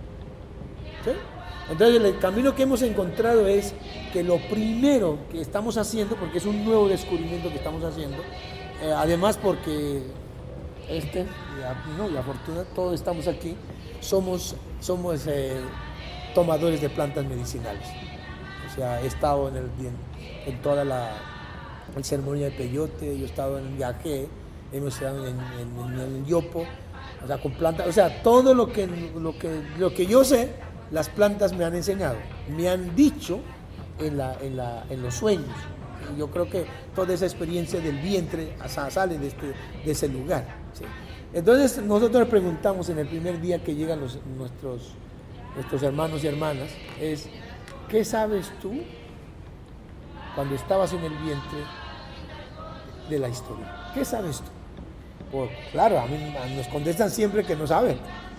¿sí? Entonces el camino que hemos encontrado es que lo primero que estamos haciendo, porque es un nuevo descubrimiento que estamos haciendo, eh, además porque este, y, no, y afortunadamente todos estamos aquí, somos, somos eh, tomadores de plantas medicinales. O sea, he estado en, el, en, en toda la el ceremonia de peyote, yo he estado en el yajé, hemos estado en, en, en el yopo, o sea, con plantas, o sea, todo lo que, lo que, lo que yo sé, las plantas me han enseñado, me han dicho en, la, en, la, en los sueños. Y yo creo que toda esa experiencia del vientre sale de, este, de ese lugar, ¿sí? Entonces nosotros le preguntamos en el primer día que llegan los, nuestros, nuestros hermanos y hermanas, es, ¿qué sabes tú cuando estabas en el vientre de la historia? ¿Qué sabes tú? Pues, claro, a mí, a mí nos contestan siempre que no saben,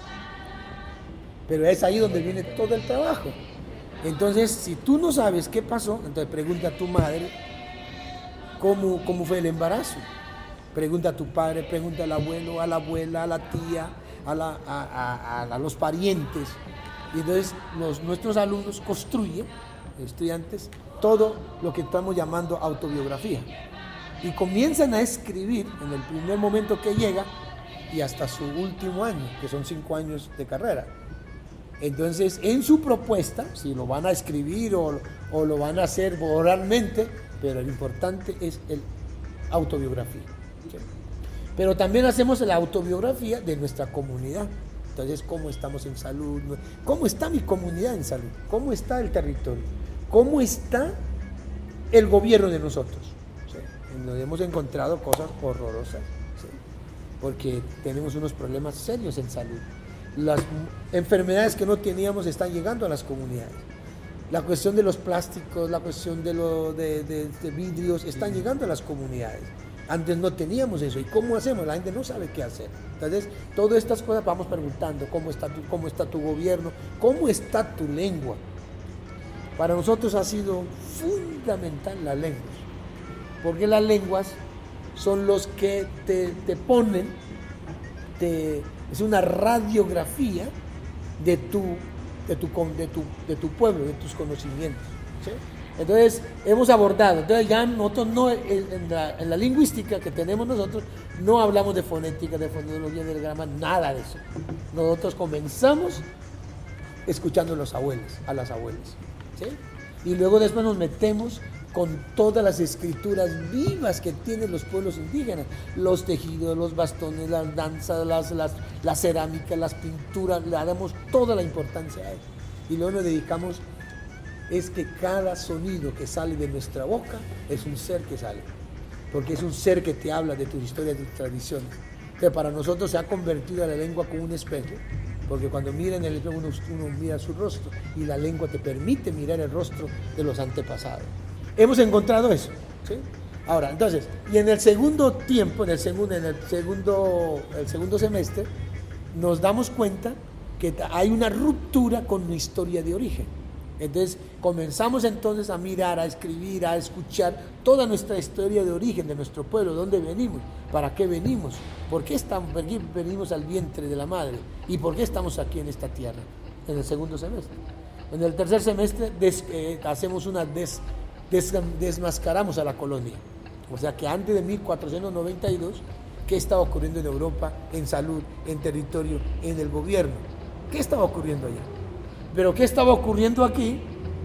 pero es ahí donde viene todo el trabajo. Entonces, si tú no sabes qué pasó, entonces pregunta a tu madre cómo, cómo fue el embarazo. Pregunta a tu padre, pregunta al abuelo, a la abuela, a la tía, a, la, a, a, a, a los parientes. Y entonces los, nuestros alumnos construyen, estudiantes, todo lo que estamos llamando autobiografía. Y comienzan a escribir en el primer momento que llega y hasta su último año, que son cinco años de carrera. Entonces, en su propuesta, si lo van a escribir o, o lo van a hacer oralmente, pero lo importante es el autobiografía, ¿sí? Pero también hacemos la autobiografía de nuestra comunidad. Entonces, ¿cómo estamos en salud? ¿Cómo está mi comunidad en salud? ¿Cómo está el territorio? ¿Cómo está el gobierno de nosotros? ¿Sí? Nos hemos encontrado cosas horrorosas, ¿sí? porque tenemos unos problemas serios en salud. Las enfermedades que no teníamos están llegando a las comunidades. La cuestión de los plásticos, la cuestión de, lo, de, de, de vidrios, están llegando a las comunidades. Antes no teníamos eso. ¿Y cómo hacemos? La gente no sabe qué hacer. Entonces, todas estas cosas vamos preguntando, ¿cómo está tu, cómo está tu gobierno? ¿Cómo está tu lengua? Para nosotros ha sido fundamental las lenguas, porque las lenguas son los que te, te ponen, te, es una radiografía de tu, de, tu, de, tu, de tu pueblo, de tus conocimientos, ¿sí? Entonces, hemos abordado, entonces ya nosotros no, en la, en la lingüística que tenemos nosotros, no hablamos de fonética, de fonología, de grama, nada de eso. Nosotros comenzamos escuchando a los abuelos, a las abuelas, ¿sí? Y luego después nos metemos con todas las escrituras vivas que tienen los pueblos indígenas, los tejidos, los bastones, las danzas, las, las, la cerámica, las pinturas, le damos toda la importancia a eso. Y luego nos dedicamos, es que cada sonido que sale de nuestra boca es un ser que sale, porque es un ser que te habla de tus historias, de tus tradiciones. Que para nosotros se ha convertido la lengua como un espejo, porque cuando mira en el espejo uno, uno mira su rostro y la lengua te permite mirar el rostro de los antepasados. Hemos encontrado eso, ¿sí? Ahora, entonces, y en el segundo tiempo, en el segundo, en el segundo, el segundo semestre, nos damos cuenta que hay una ruptura con la historia de origen. Entonces, comenzamos entonces a mirar, a escribir, a escuchar toda nuestra historia de origen de nuestro pueblo, dónde venimos, para qué venimos, por qué, estamos, por qué venimos al vientre de la madre y por qué estamos aquí en esta tierra, en el segundo semestre. En el tercer semestre des, eh, hacemos una des, des, desmascaramos a la colonia, o sea que antes de mil cuatrocientos noventa y dos, ¿qué estaba ocurriendo en Europa, en salud, en territorio, en el gobierno? ¿Qué estaba ocurriendo allá? Pero ¿qué estaba ocurriendo aquí?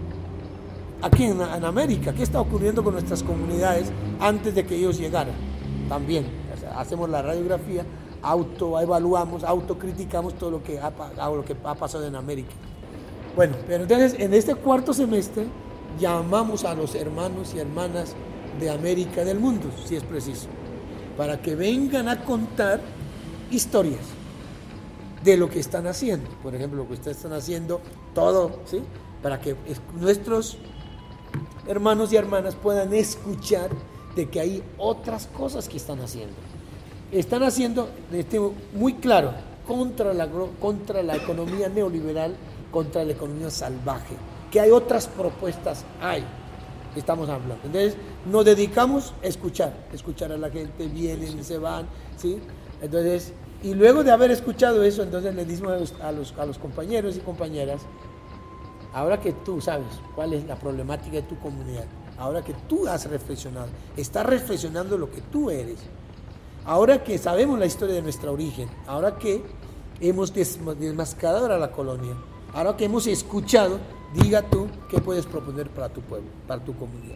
Aquí en, en América, ¿qué está ocurriendo con nuestras comunidades antes de que ellos llegaran? También, o sea, hacemos la radiografía, autoevaluamos, autocriticamos todo lo que, ha, lo que ha pasado en América. Bueno, pero entonces en este cuarto semestre llamamos a los hermanos y hermanas de América, del mundo, si es preciso, para que vengan a contar historias de lo que están haciendo, por ejemplo, lo que ustedes están haciendo, todo, ¿sí? Para que nuestros hermanos y hermanas puedan escuchar de que hay otras cosas que están haciendo. Están haciendo, tengo muy claro, contra la, contra la economía neoliberal, contra la economía salvaje, que hay otras propuestas, hay, estamos hablando. Entonces, nos dedicamos a escuchar, escuchar a la gente, vienen, se van, ¿sí? Entonces, y luego de haber escuchado eso, entonces le decimos a los, a, los, a los compañeros y compañeras, ahora que tú sabes cuál es la problemática de tu comunidad, ahora que tú has reflexionado, estás reflexionando lo que tú eres, ahora que sabemos la historia de nuestro origen, ahora que hemos desmascarado a la colonia, ahora que hemos escuchado, diga tú qué puedes proponer para tu pueblo, para tu comunidad.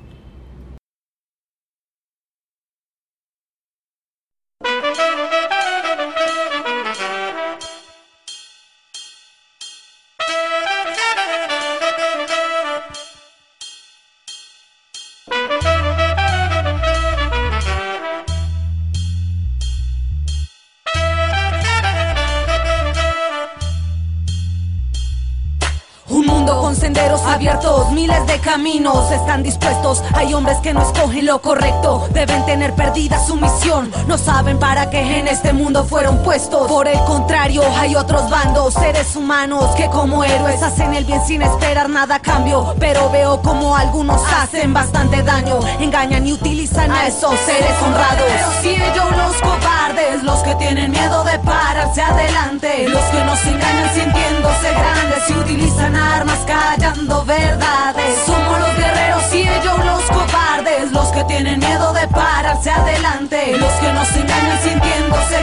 Senderos abiertos, miles de caminos están dispuestos. Hay hombres que no escogen lo correcto, deben tener perdida su misión. No saben para qué en este mundo fueron puestos. Por el contrario, hay otros bandos, seres humanos que como héroes hacen el bien sin esperar nada a cambio. Pero veo como algunos hacen bastante daño, engañan y utilizan a esos seres honrados. Pero si ellos los cobardes, los que tienen miedo de pararse adelante, los que nos engañan sintiéndose grandes y utilizan armas callando verdades. Somos los guerreros y ellos los cobardes, los que tienen miedo de pararse adelante, los que nos engañan sintiéndose grandes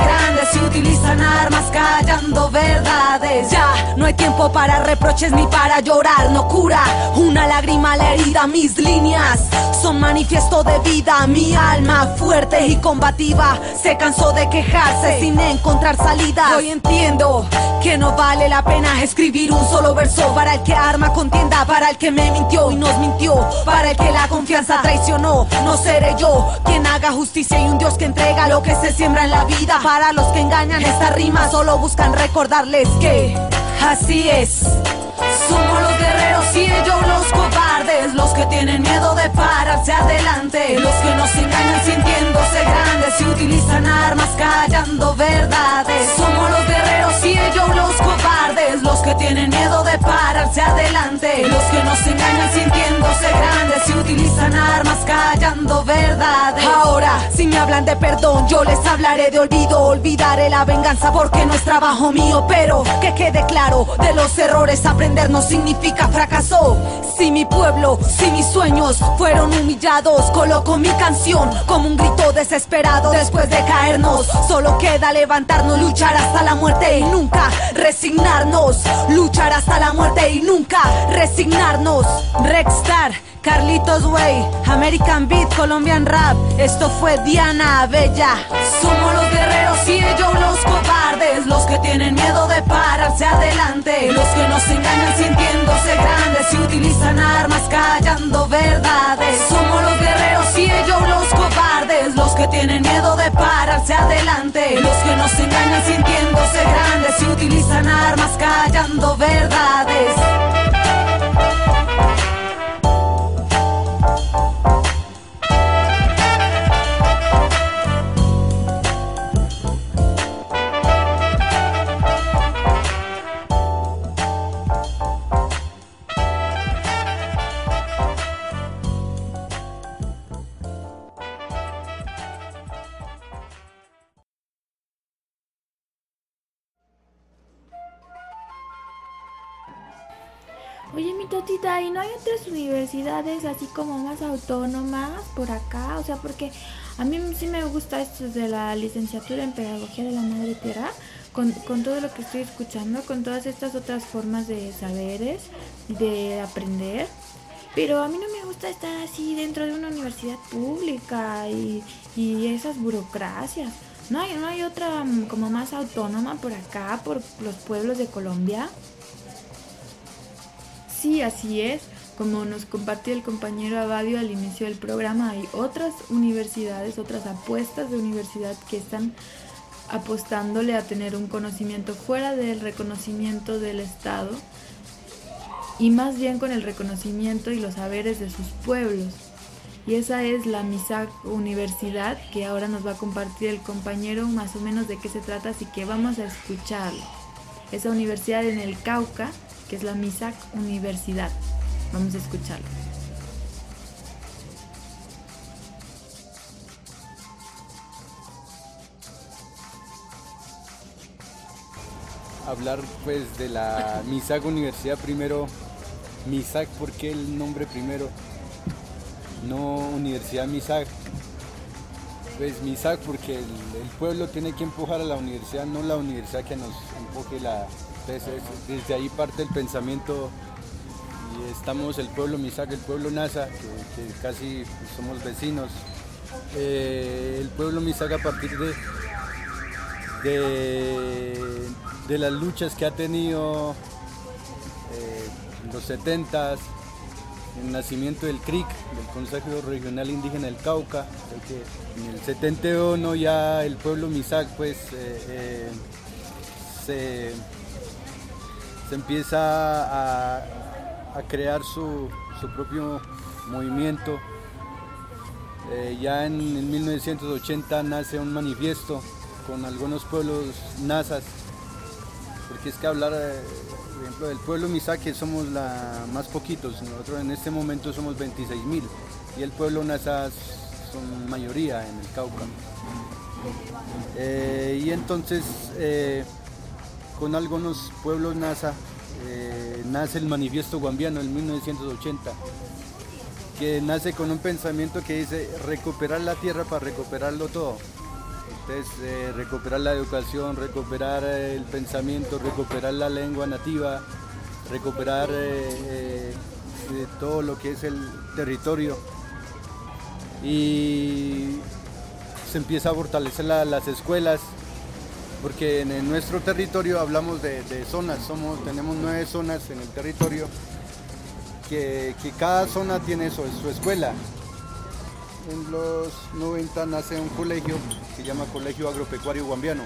grandes y utilizan armas callando verdades. Ya, no hay tiempo para reproches ni para llorar, no cura una lágrima la herida. Mis líneas son manifiesto de vida, mi alma fuerte y combativa se cansó de quejarse sin encontrar salida. Hoy entiendo que no vale la pena escribir un solo verso para el que arma contienda, para el que me mintió y nos mintió, para el que la confianza traicionó. No seré yo quien haga justicia y un Dios que entrega lo que se siembra en la vida. Para los que engañan esta rima solo buscan recordarles que así es. Somos los guerreros y ellos los cobardes, los que tienen miedo de pararse adelante, los que nos engañan sintiéndose grandes y utilizan armas callando verdades. Somos los guerreros y ellos los cobardes, los que tienen miedo de pararse adelante, los que nos engañan sintiéndose grandes y utilizan armas callando verdades. Ahora, si me hablan de perdón, yo les hablaré de olvido. Olvidaré la venganza porque no es trabajo mío, pero que quede claro, de los errores aprender no significa fracaso. Si mi pueblo, si mis sueños fueron humillados, coloco mi canción como un grito desesperado. Después de caernos, solo queda levantarnos, luchar hasta la muerte y nunca resignarnos. Luchar hasta la muerte y nunca resignarnos. Rexstar, Carlitos Way, American Beat, Colombian Rap. Esto fue Diana Bella. Somos los guerreros y ellos los cobardes, los que tienen miedo de pararse adelante, los que nos engañan sintiéndose grandes y utilizan armas callando verdades. Somos los guerreros y ellos los cobardes, los que tienen miedo de pararse adelante, los que nos engañan sintiéndose grandes y utilizan armas callando verdades. Oye, mi Totita, ¿y no hay otras universidades así como más autónomas por acá? O sea, porque a mí sí me gusta esto de la licenciatura en Pedagogía de la Madre Tierra, con, con todo lo que estoy escuchando, con todas estas otras formas de saberes, de aprender. Pero a mí no me gusta estar así dentro de una universidad pública y, y esas burocracias. ¿No hay, no hay otra como más autónoma por acá, por los pueblos de Colombia? Sí, así es. Como nos compartió el compañero Abadio al inicio del programa, hay otras universidades, otras apuestas de universidad que están apostándole a tener un conocimiento fuera del reconocimiento del Estado y más bien con el reconocimiento y los saberes de sus pueblos. Y esa es la MISAC Universidad, que ahora nos va a compartir el compañero más o menos de qué se trata, así que vamos a escucharlo. Esa universidad en el Cauca, que es la MISAC Universidad. Vamos a escucharlo. Hablar pues de la MISAC Universidad primero. MISAC, ¿por qué el nombre primero? No Universidad MISAC. Pues MISAC porque el, el pueblo tiene que empujar a la universidad, no la universidad que nos empuje la... Entonces, desde ahí parte el pensamiento y estamos el pueblo MISAC, el pueblo NASA, que, que casi somos vecinos. Eh, el pueblo MISAC a partir de, de, de las luchas que ha tenido eh, en los setentas, el nacimiento del C R I C, del Consejo Regional Indígena del Cauca, que en el setenta y uno ya el pueblo MISAC pues eh, eh, se... se empieza a, a crear su, su propio movimiento. Eh, ya en, en mil novecientos ochenta nace un manifiesto con algunos pueblos nazas, porque es que hablar, eh, por ejemplo, del pueblo MISAC, que somos la, más poquitos, nosotros en este momento somos veintiséis mil, y el pueblo NASA son mayoría en el Cauca. Eh, y entonces, eh, con algunos pueblos NASA, eh, nace el Manifiesto Guambiano en mil novecientos ochenta, que nace con un pensamiento que dice recuperar la tierra para recuperarlo todo. Entonces, eh, recuperar la educación, recuperar eh, el pensamiento, recuperar la lengua nativa, recuperar eh, eh, eh, todo lo que es el territorio. Y se empieza a fortalecer la, las escuelas, porque en, en nuestro territorio hablamos de, de zonas, somos, tenemos nueve zonas en el territorio, que, que cada zona tiene su, su escuela. En los noventa nace un colegio que se llama Colegio Agropecuario Guambiano.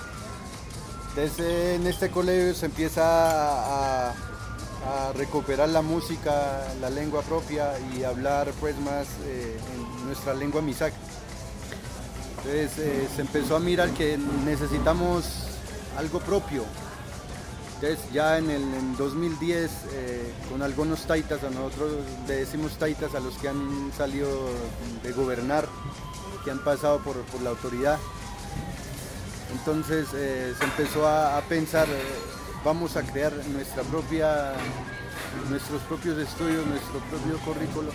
Desde en este colegio se empieza a, a recuperar la música, la lengua propia y hablar pues más eh, en nuestra lengua misak. Entonces eh, se empezó a mirar que necesitamos algo propio. Entonces ya en el en dos mil diez eh, con algunos taitas, a nosotros le decimos taitas a los que han salido de gobernar, que han pasado por, por la autoridad. Entonces eh, se empezó a, a pensar, eh, vamos a crear nuestra propia, nuestros propios estudios, nuestro propio currículo.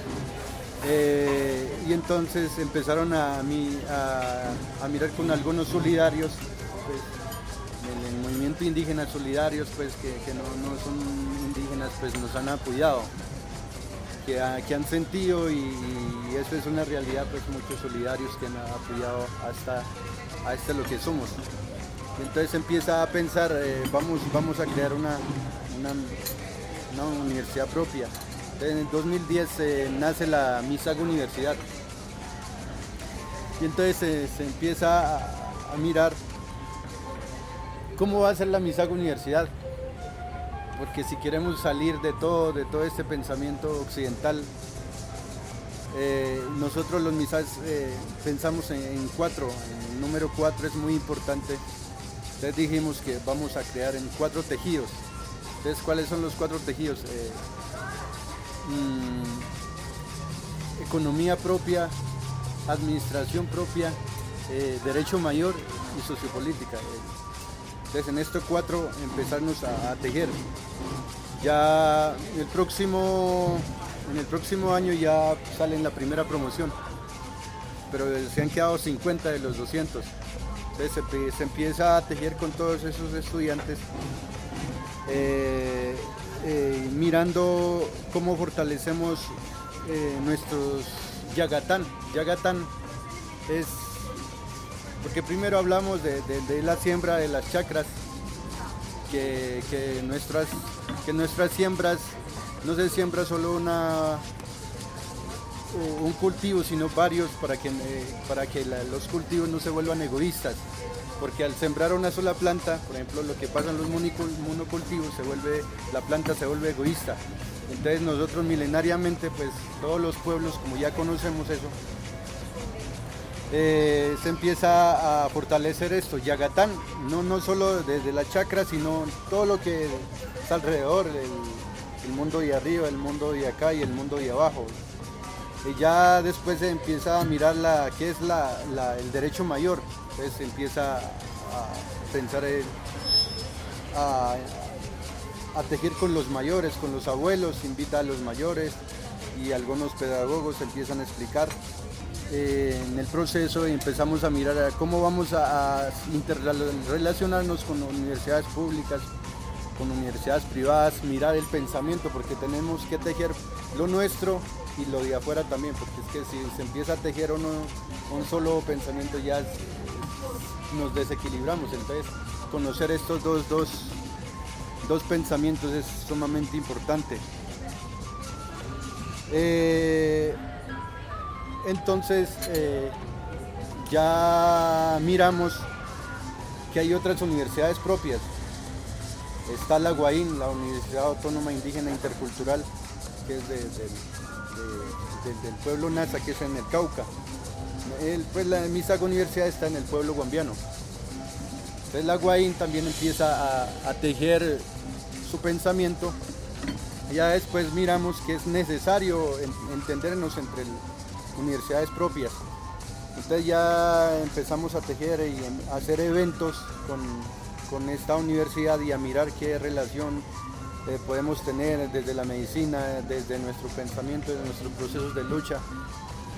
Eh, y entonces empezaron a, a, a mirar con algunos solidarios, pues, el, el movimiento indígena solidarios, pues que, que no, no son indígenas, pues nos han apoyado, que, a, que han sentido y, y eso es una realidad, pues muchos solidarios que han apoyado hasta, hasta lo que somos. Y entonces empieza a pensar, eh, vamos, vamos a crear una, una, una universidad propia. En el dos mil diez eh, nace la Misak Universidad y entonces eh, se empieza a, a mirar cómo va a ser la Misak Universidad, porque si queremos salir de todo, de todo este pensamiento occidental, eh, nosotros los Misaks eh, pensamos en, en cuatro, el número cuatro es muy importante. Entonces dijimos que vamos a crear en cuatro tejidos. Entonces, ¿cuáles son los cuatro tejidos? Eh, Mm, economía propia, administración propia, eh, derecho mayor y sociopolítica. Entonces en estos cuatro empezarnos a, a tejer. Ya el próximo, en el próximo año ya sale en la primera promoción, pero se han quedado cincuenta de los doscientos. Entonces se, se empieza a tejer con todos esos estudiantes. Eh, Eh, mirando cómo fortalecemos eh, nuestros yagatán. Yagatán es, porque primero hablamos de, de, de la siembra de las chacras, que, que, nuestras, que nuestras siembras no se siembra solo una, un cultivo, sino varios para que, eh, para que la, los cultivos no se vuelvan egoístas. Porque al sembrar una sola planta, por ejemplo, lo que pasa en los monocultivos, se vuelve, la planta se vuelve egoísta. Entonces nosotros milenariamente, pues todos los pueblos, como ya conocemos eso, eh, se empieza a fortalecer esto. Yagatán, no, no solo desde la chacra, sino todo lo que es alrededor, el, el mundo de arriba, el mundo de acá y el mundo de abajo. Y ya después se empieza a mirar la, qué es la, la, el derecho mayor. Entonces se empieza a pensar en, a, a tejer con los mayores, con los abuelos, invita a los mayores y algunos pedagogos empiezan a explicar. Eh, en el proceso empezamos a mirar a cómo vamos a, a interrelacionarnos con universidades públicas, con universidades privadas, mirar el pensamiento, porque tenemos que tejer lo nuestro y lo de afuera también, porque es que si se empieza a tejer uno, un solo pensamiento ya es, nos desequilibramos. Entonces conocer estos dos, dos, dos pensamientos es sumamente importante. Eh, entonces eh, ya miramos que hay otras universidades propias. Está la Guaín, la Universidad Autónoma Indígena Intercultural, que es de, de, de, de, del pueblo Nasa, que es en el Cauca. El, pues la Misak Universidad está en el pueblo guambiano. Entonces la Guaín también empieza a, a tejer su pensamiento. Ya después miramos que es necesario en, entendernos entre el, universidades propias. Entonces ya empezamos a tejer y a hacer eventos con, con esta universidad y a mirar qué relación eh, podemos tener desde la medicina, desde nuestro pensamiento, desde nuestros procesos de lucha.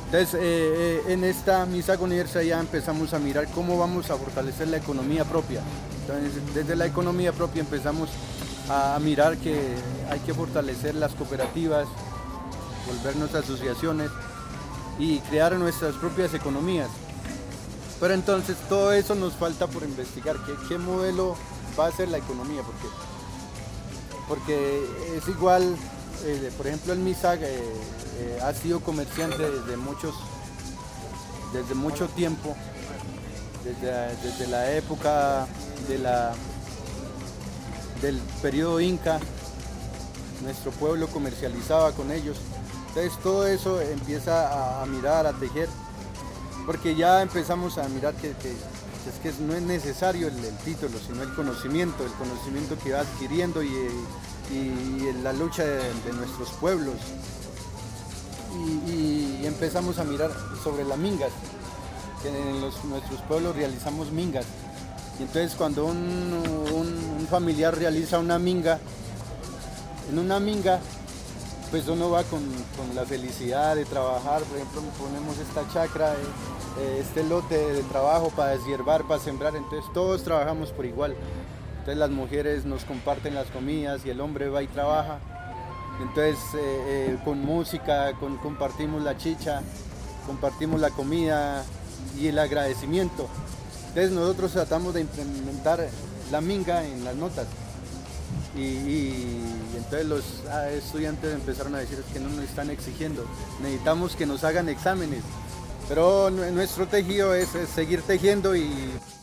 Entonces, eh, eh, en esta Misak Universal ya empezamos a mirar cómo vamos a fortalecer la economía propia. Entonces, desde la economía propia empezamos a, a mirar que hay que fortalecer las cooperativas, volvernos asociaciones y crear nuestras propias economías. Pero entonces todo eso nos falta por investigar, qué, qué modelo va a ser la economía, porque, porque es igual, eh, por ejemplo el Misak eh, eh, ha sido comerciante desde, muchos, desde mucho tiempo, desde, desde la época de la, del periodo Inca, nuestro pueblo comercializaba con ellos. Entonces todo eso empieza a, a mirar, a tejer, porque ya empezamos a mirar que, que, es que no es necesario el, el título, sino el conocimiento, el conocimiento que va adquiriendo y, y, y la lucha de, de nuestros pueblos. Y, y empezamos a mirar sobre las mingas, que en los, nuestros pueblos realizamos mingas. Y entonces cuando un, un, un familiar realiza una minga, en una minga, pues uno va con, con la felicidad de trabajar. Por ejemplo, ponemos esta chacra, eh, este lote de trabajo para deshiervar, para sembrar, entonces todos trabajamos por igual. Entonces las mujeres nos comparten las comidas y el hombre va y trabaja. Entonces eh, eh, con música, con, compartimos la chicha, compartimos la comida y el agradecimiento. Entonces nosotros tratamos de implementar la minga en las notas. Y, y entonces los estudiantes empezaron a decir que no nos están exigiendo, necesitamos que nos hagan exámenes, pero nuestro tejido es, es seguir tejiendo. Y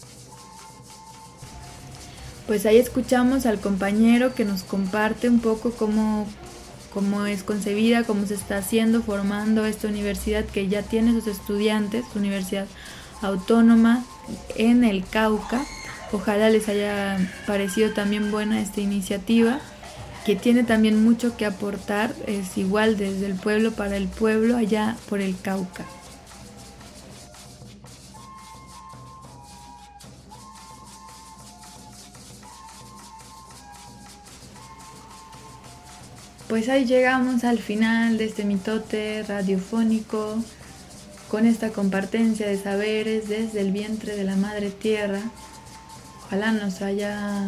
pues ahí escuchamos al compañero que nos comparte un poco cómo, cómo es concebida, cómo se está haciendo, formando esta universidad que ya tiene sus estudiantes, universidad autónoma en el Cauca. Ojalá les haya parecido también buena esta iniciativa, que tiene también mucho que aportar, es igual desde el pueblo para el pueblo allá por el Cauca. Pues ahí llegamos al final de este mitote radiofónico, con esta compartencia de saberes desde el vientre de la Madre Tierra. Ojalá nos haya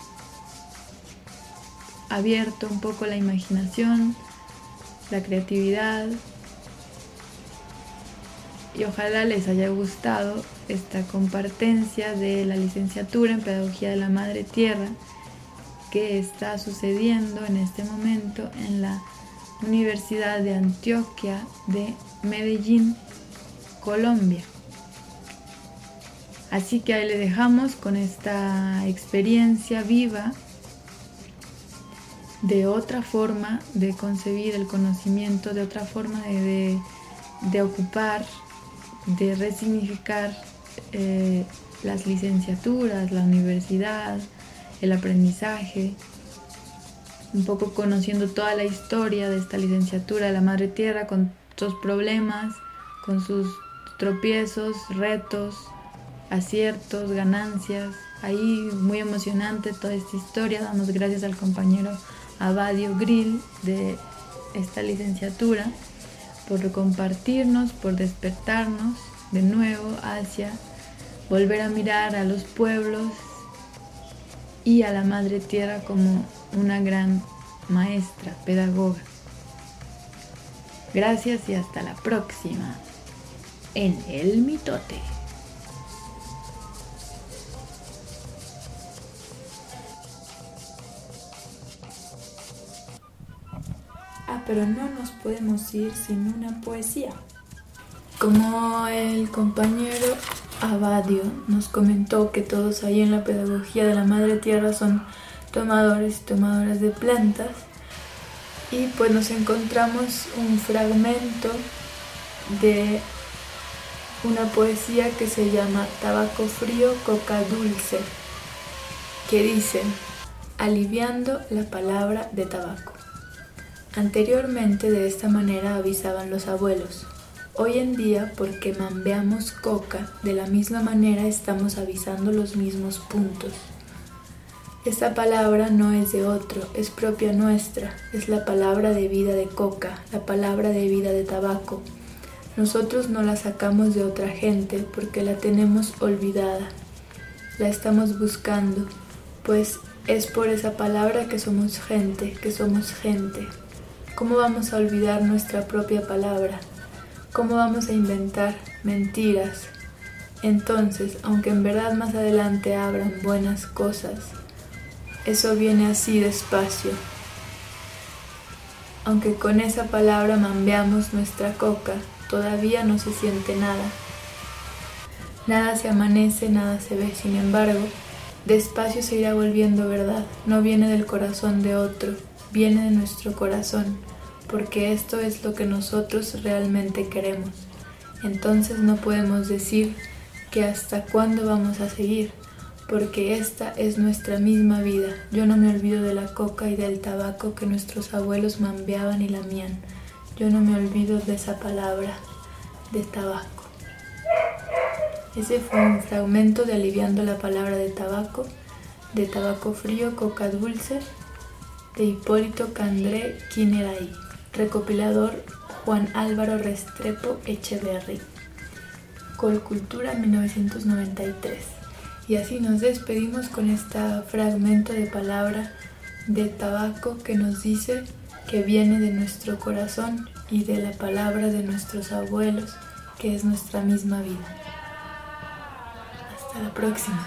abierto un poco la imaginación, la creatividad, y ojalá les haya gustado esta compartencia de la licenciatura en Pedagogía de la Madre Tierra que está sucediendo en este momento en la Universidad de Antioquia de Medellín, Colombia. Así que ahí le dejamos con esta experiencia viva de otra forma de concebir el conocimiento, de otra forma de, de, de ocupar, de resignificar eh, las licenciaturas, la universidad, el aprendizaje, un poco conociendo toda la historia de esta licenciatura de la Madre Tierra, con sus problemas, con sus tropiezos, retos, aciertos, ganancias. Ahí muy emocionante toda esta historia. Damos gracias al compañero Abadio Grill de esta licenciatura por compartirnos, por despertarnos de nuevo hacia volver a mirar a los pueblos y a la Madre Tierra como una gran maestra, pedagoga. Gracias y hasta la próxima en El Mitote. Ah, pero no nos podemos ir sin una poesía. Como el compañero Abadio nos comentó que todos ahí en la pedagogía de la Madre Tierra son tomadores y tomadoras de plantas, y pues nos encontramos un fragmento de una poesía que se llama Tabaco frío, coca dulce, que dice: aliviando la palabra de tabaco. Anteriormente de esta manera avisaban los abuelos. Hoy en día, porque mambeamos coca, de la misma manera estamos avisando los mismos puntos. Esta palabra no es de otro, es propia nuestra, es la palabra de vida de coca, la palabra de vida de tabaco. Nosotros no la sacamos de otra gente porque la tenemos olvidada. La estamos buscando, pues es por esa palabra que somos gente, que somos gente. ¿Cómo vamos a olvidar nuestra propia palabra? ¿Cómo vamos a inventar mentiras? Entonces, aunque en verdad más adelante abran buenas cosas, eso viene así despacio. Aunque con esa palabra mambeamos nuestra coca, todavía no se siente nada. Nada se amanece, nada se ve, sin embargo, despacio se irá volviendo verdad. No viene del corazón de otro, viene de nuestro corazón, porque esto es lo que nosotros realmente queremos. Entonces no podemos decir que hasta cuándo vamos a seguir, porque esta es nuestra misma vida. Yo no me olvido de la coca y del tabaco que nuestros abuelos mambeaban y lamían. Yo no me olvido de esa palabra, de tabaco. Ese fue un fragmento de Aliviando la palabra de tabaco, de Tabaco frío, coca dulce, de Hipólito Candré Quineray, recopilador Juan Álvaro Restrepo Echeverry, Colcultura mil novecientos noventa y tres. Y así nos despedimos con este fragmento de palabra de tabaco que nos dice que viene de nuestro corazón y de la palabra de nuestros abuelos, que es nuestra misma vida. Hasta la próxima.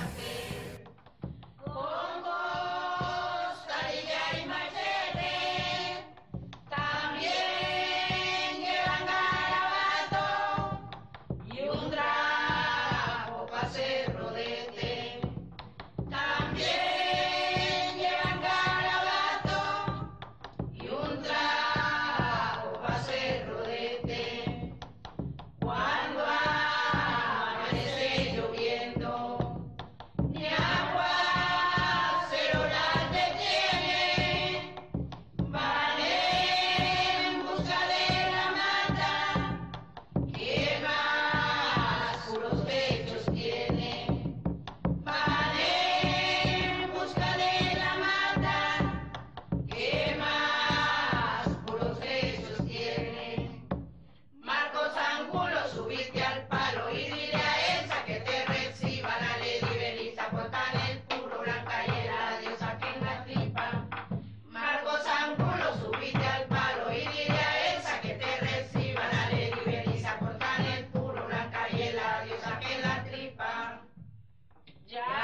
Ya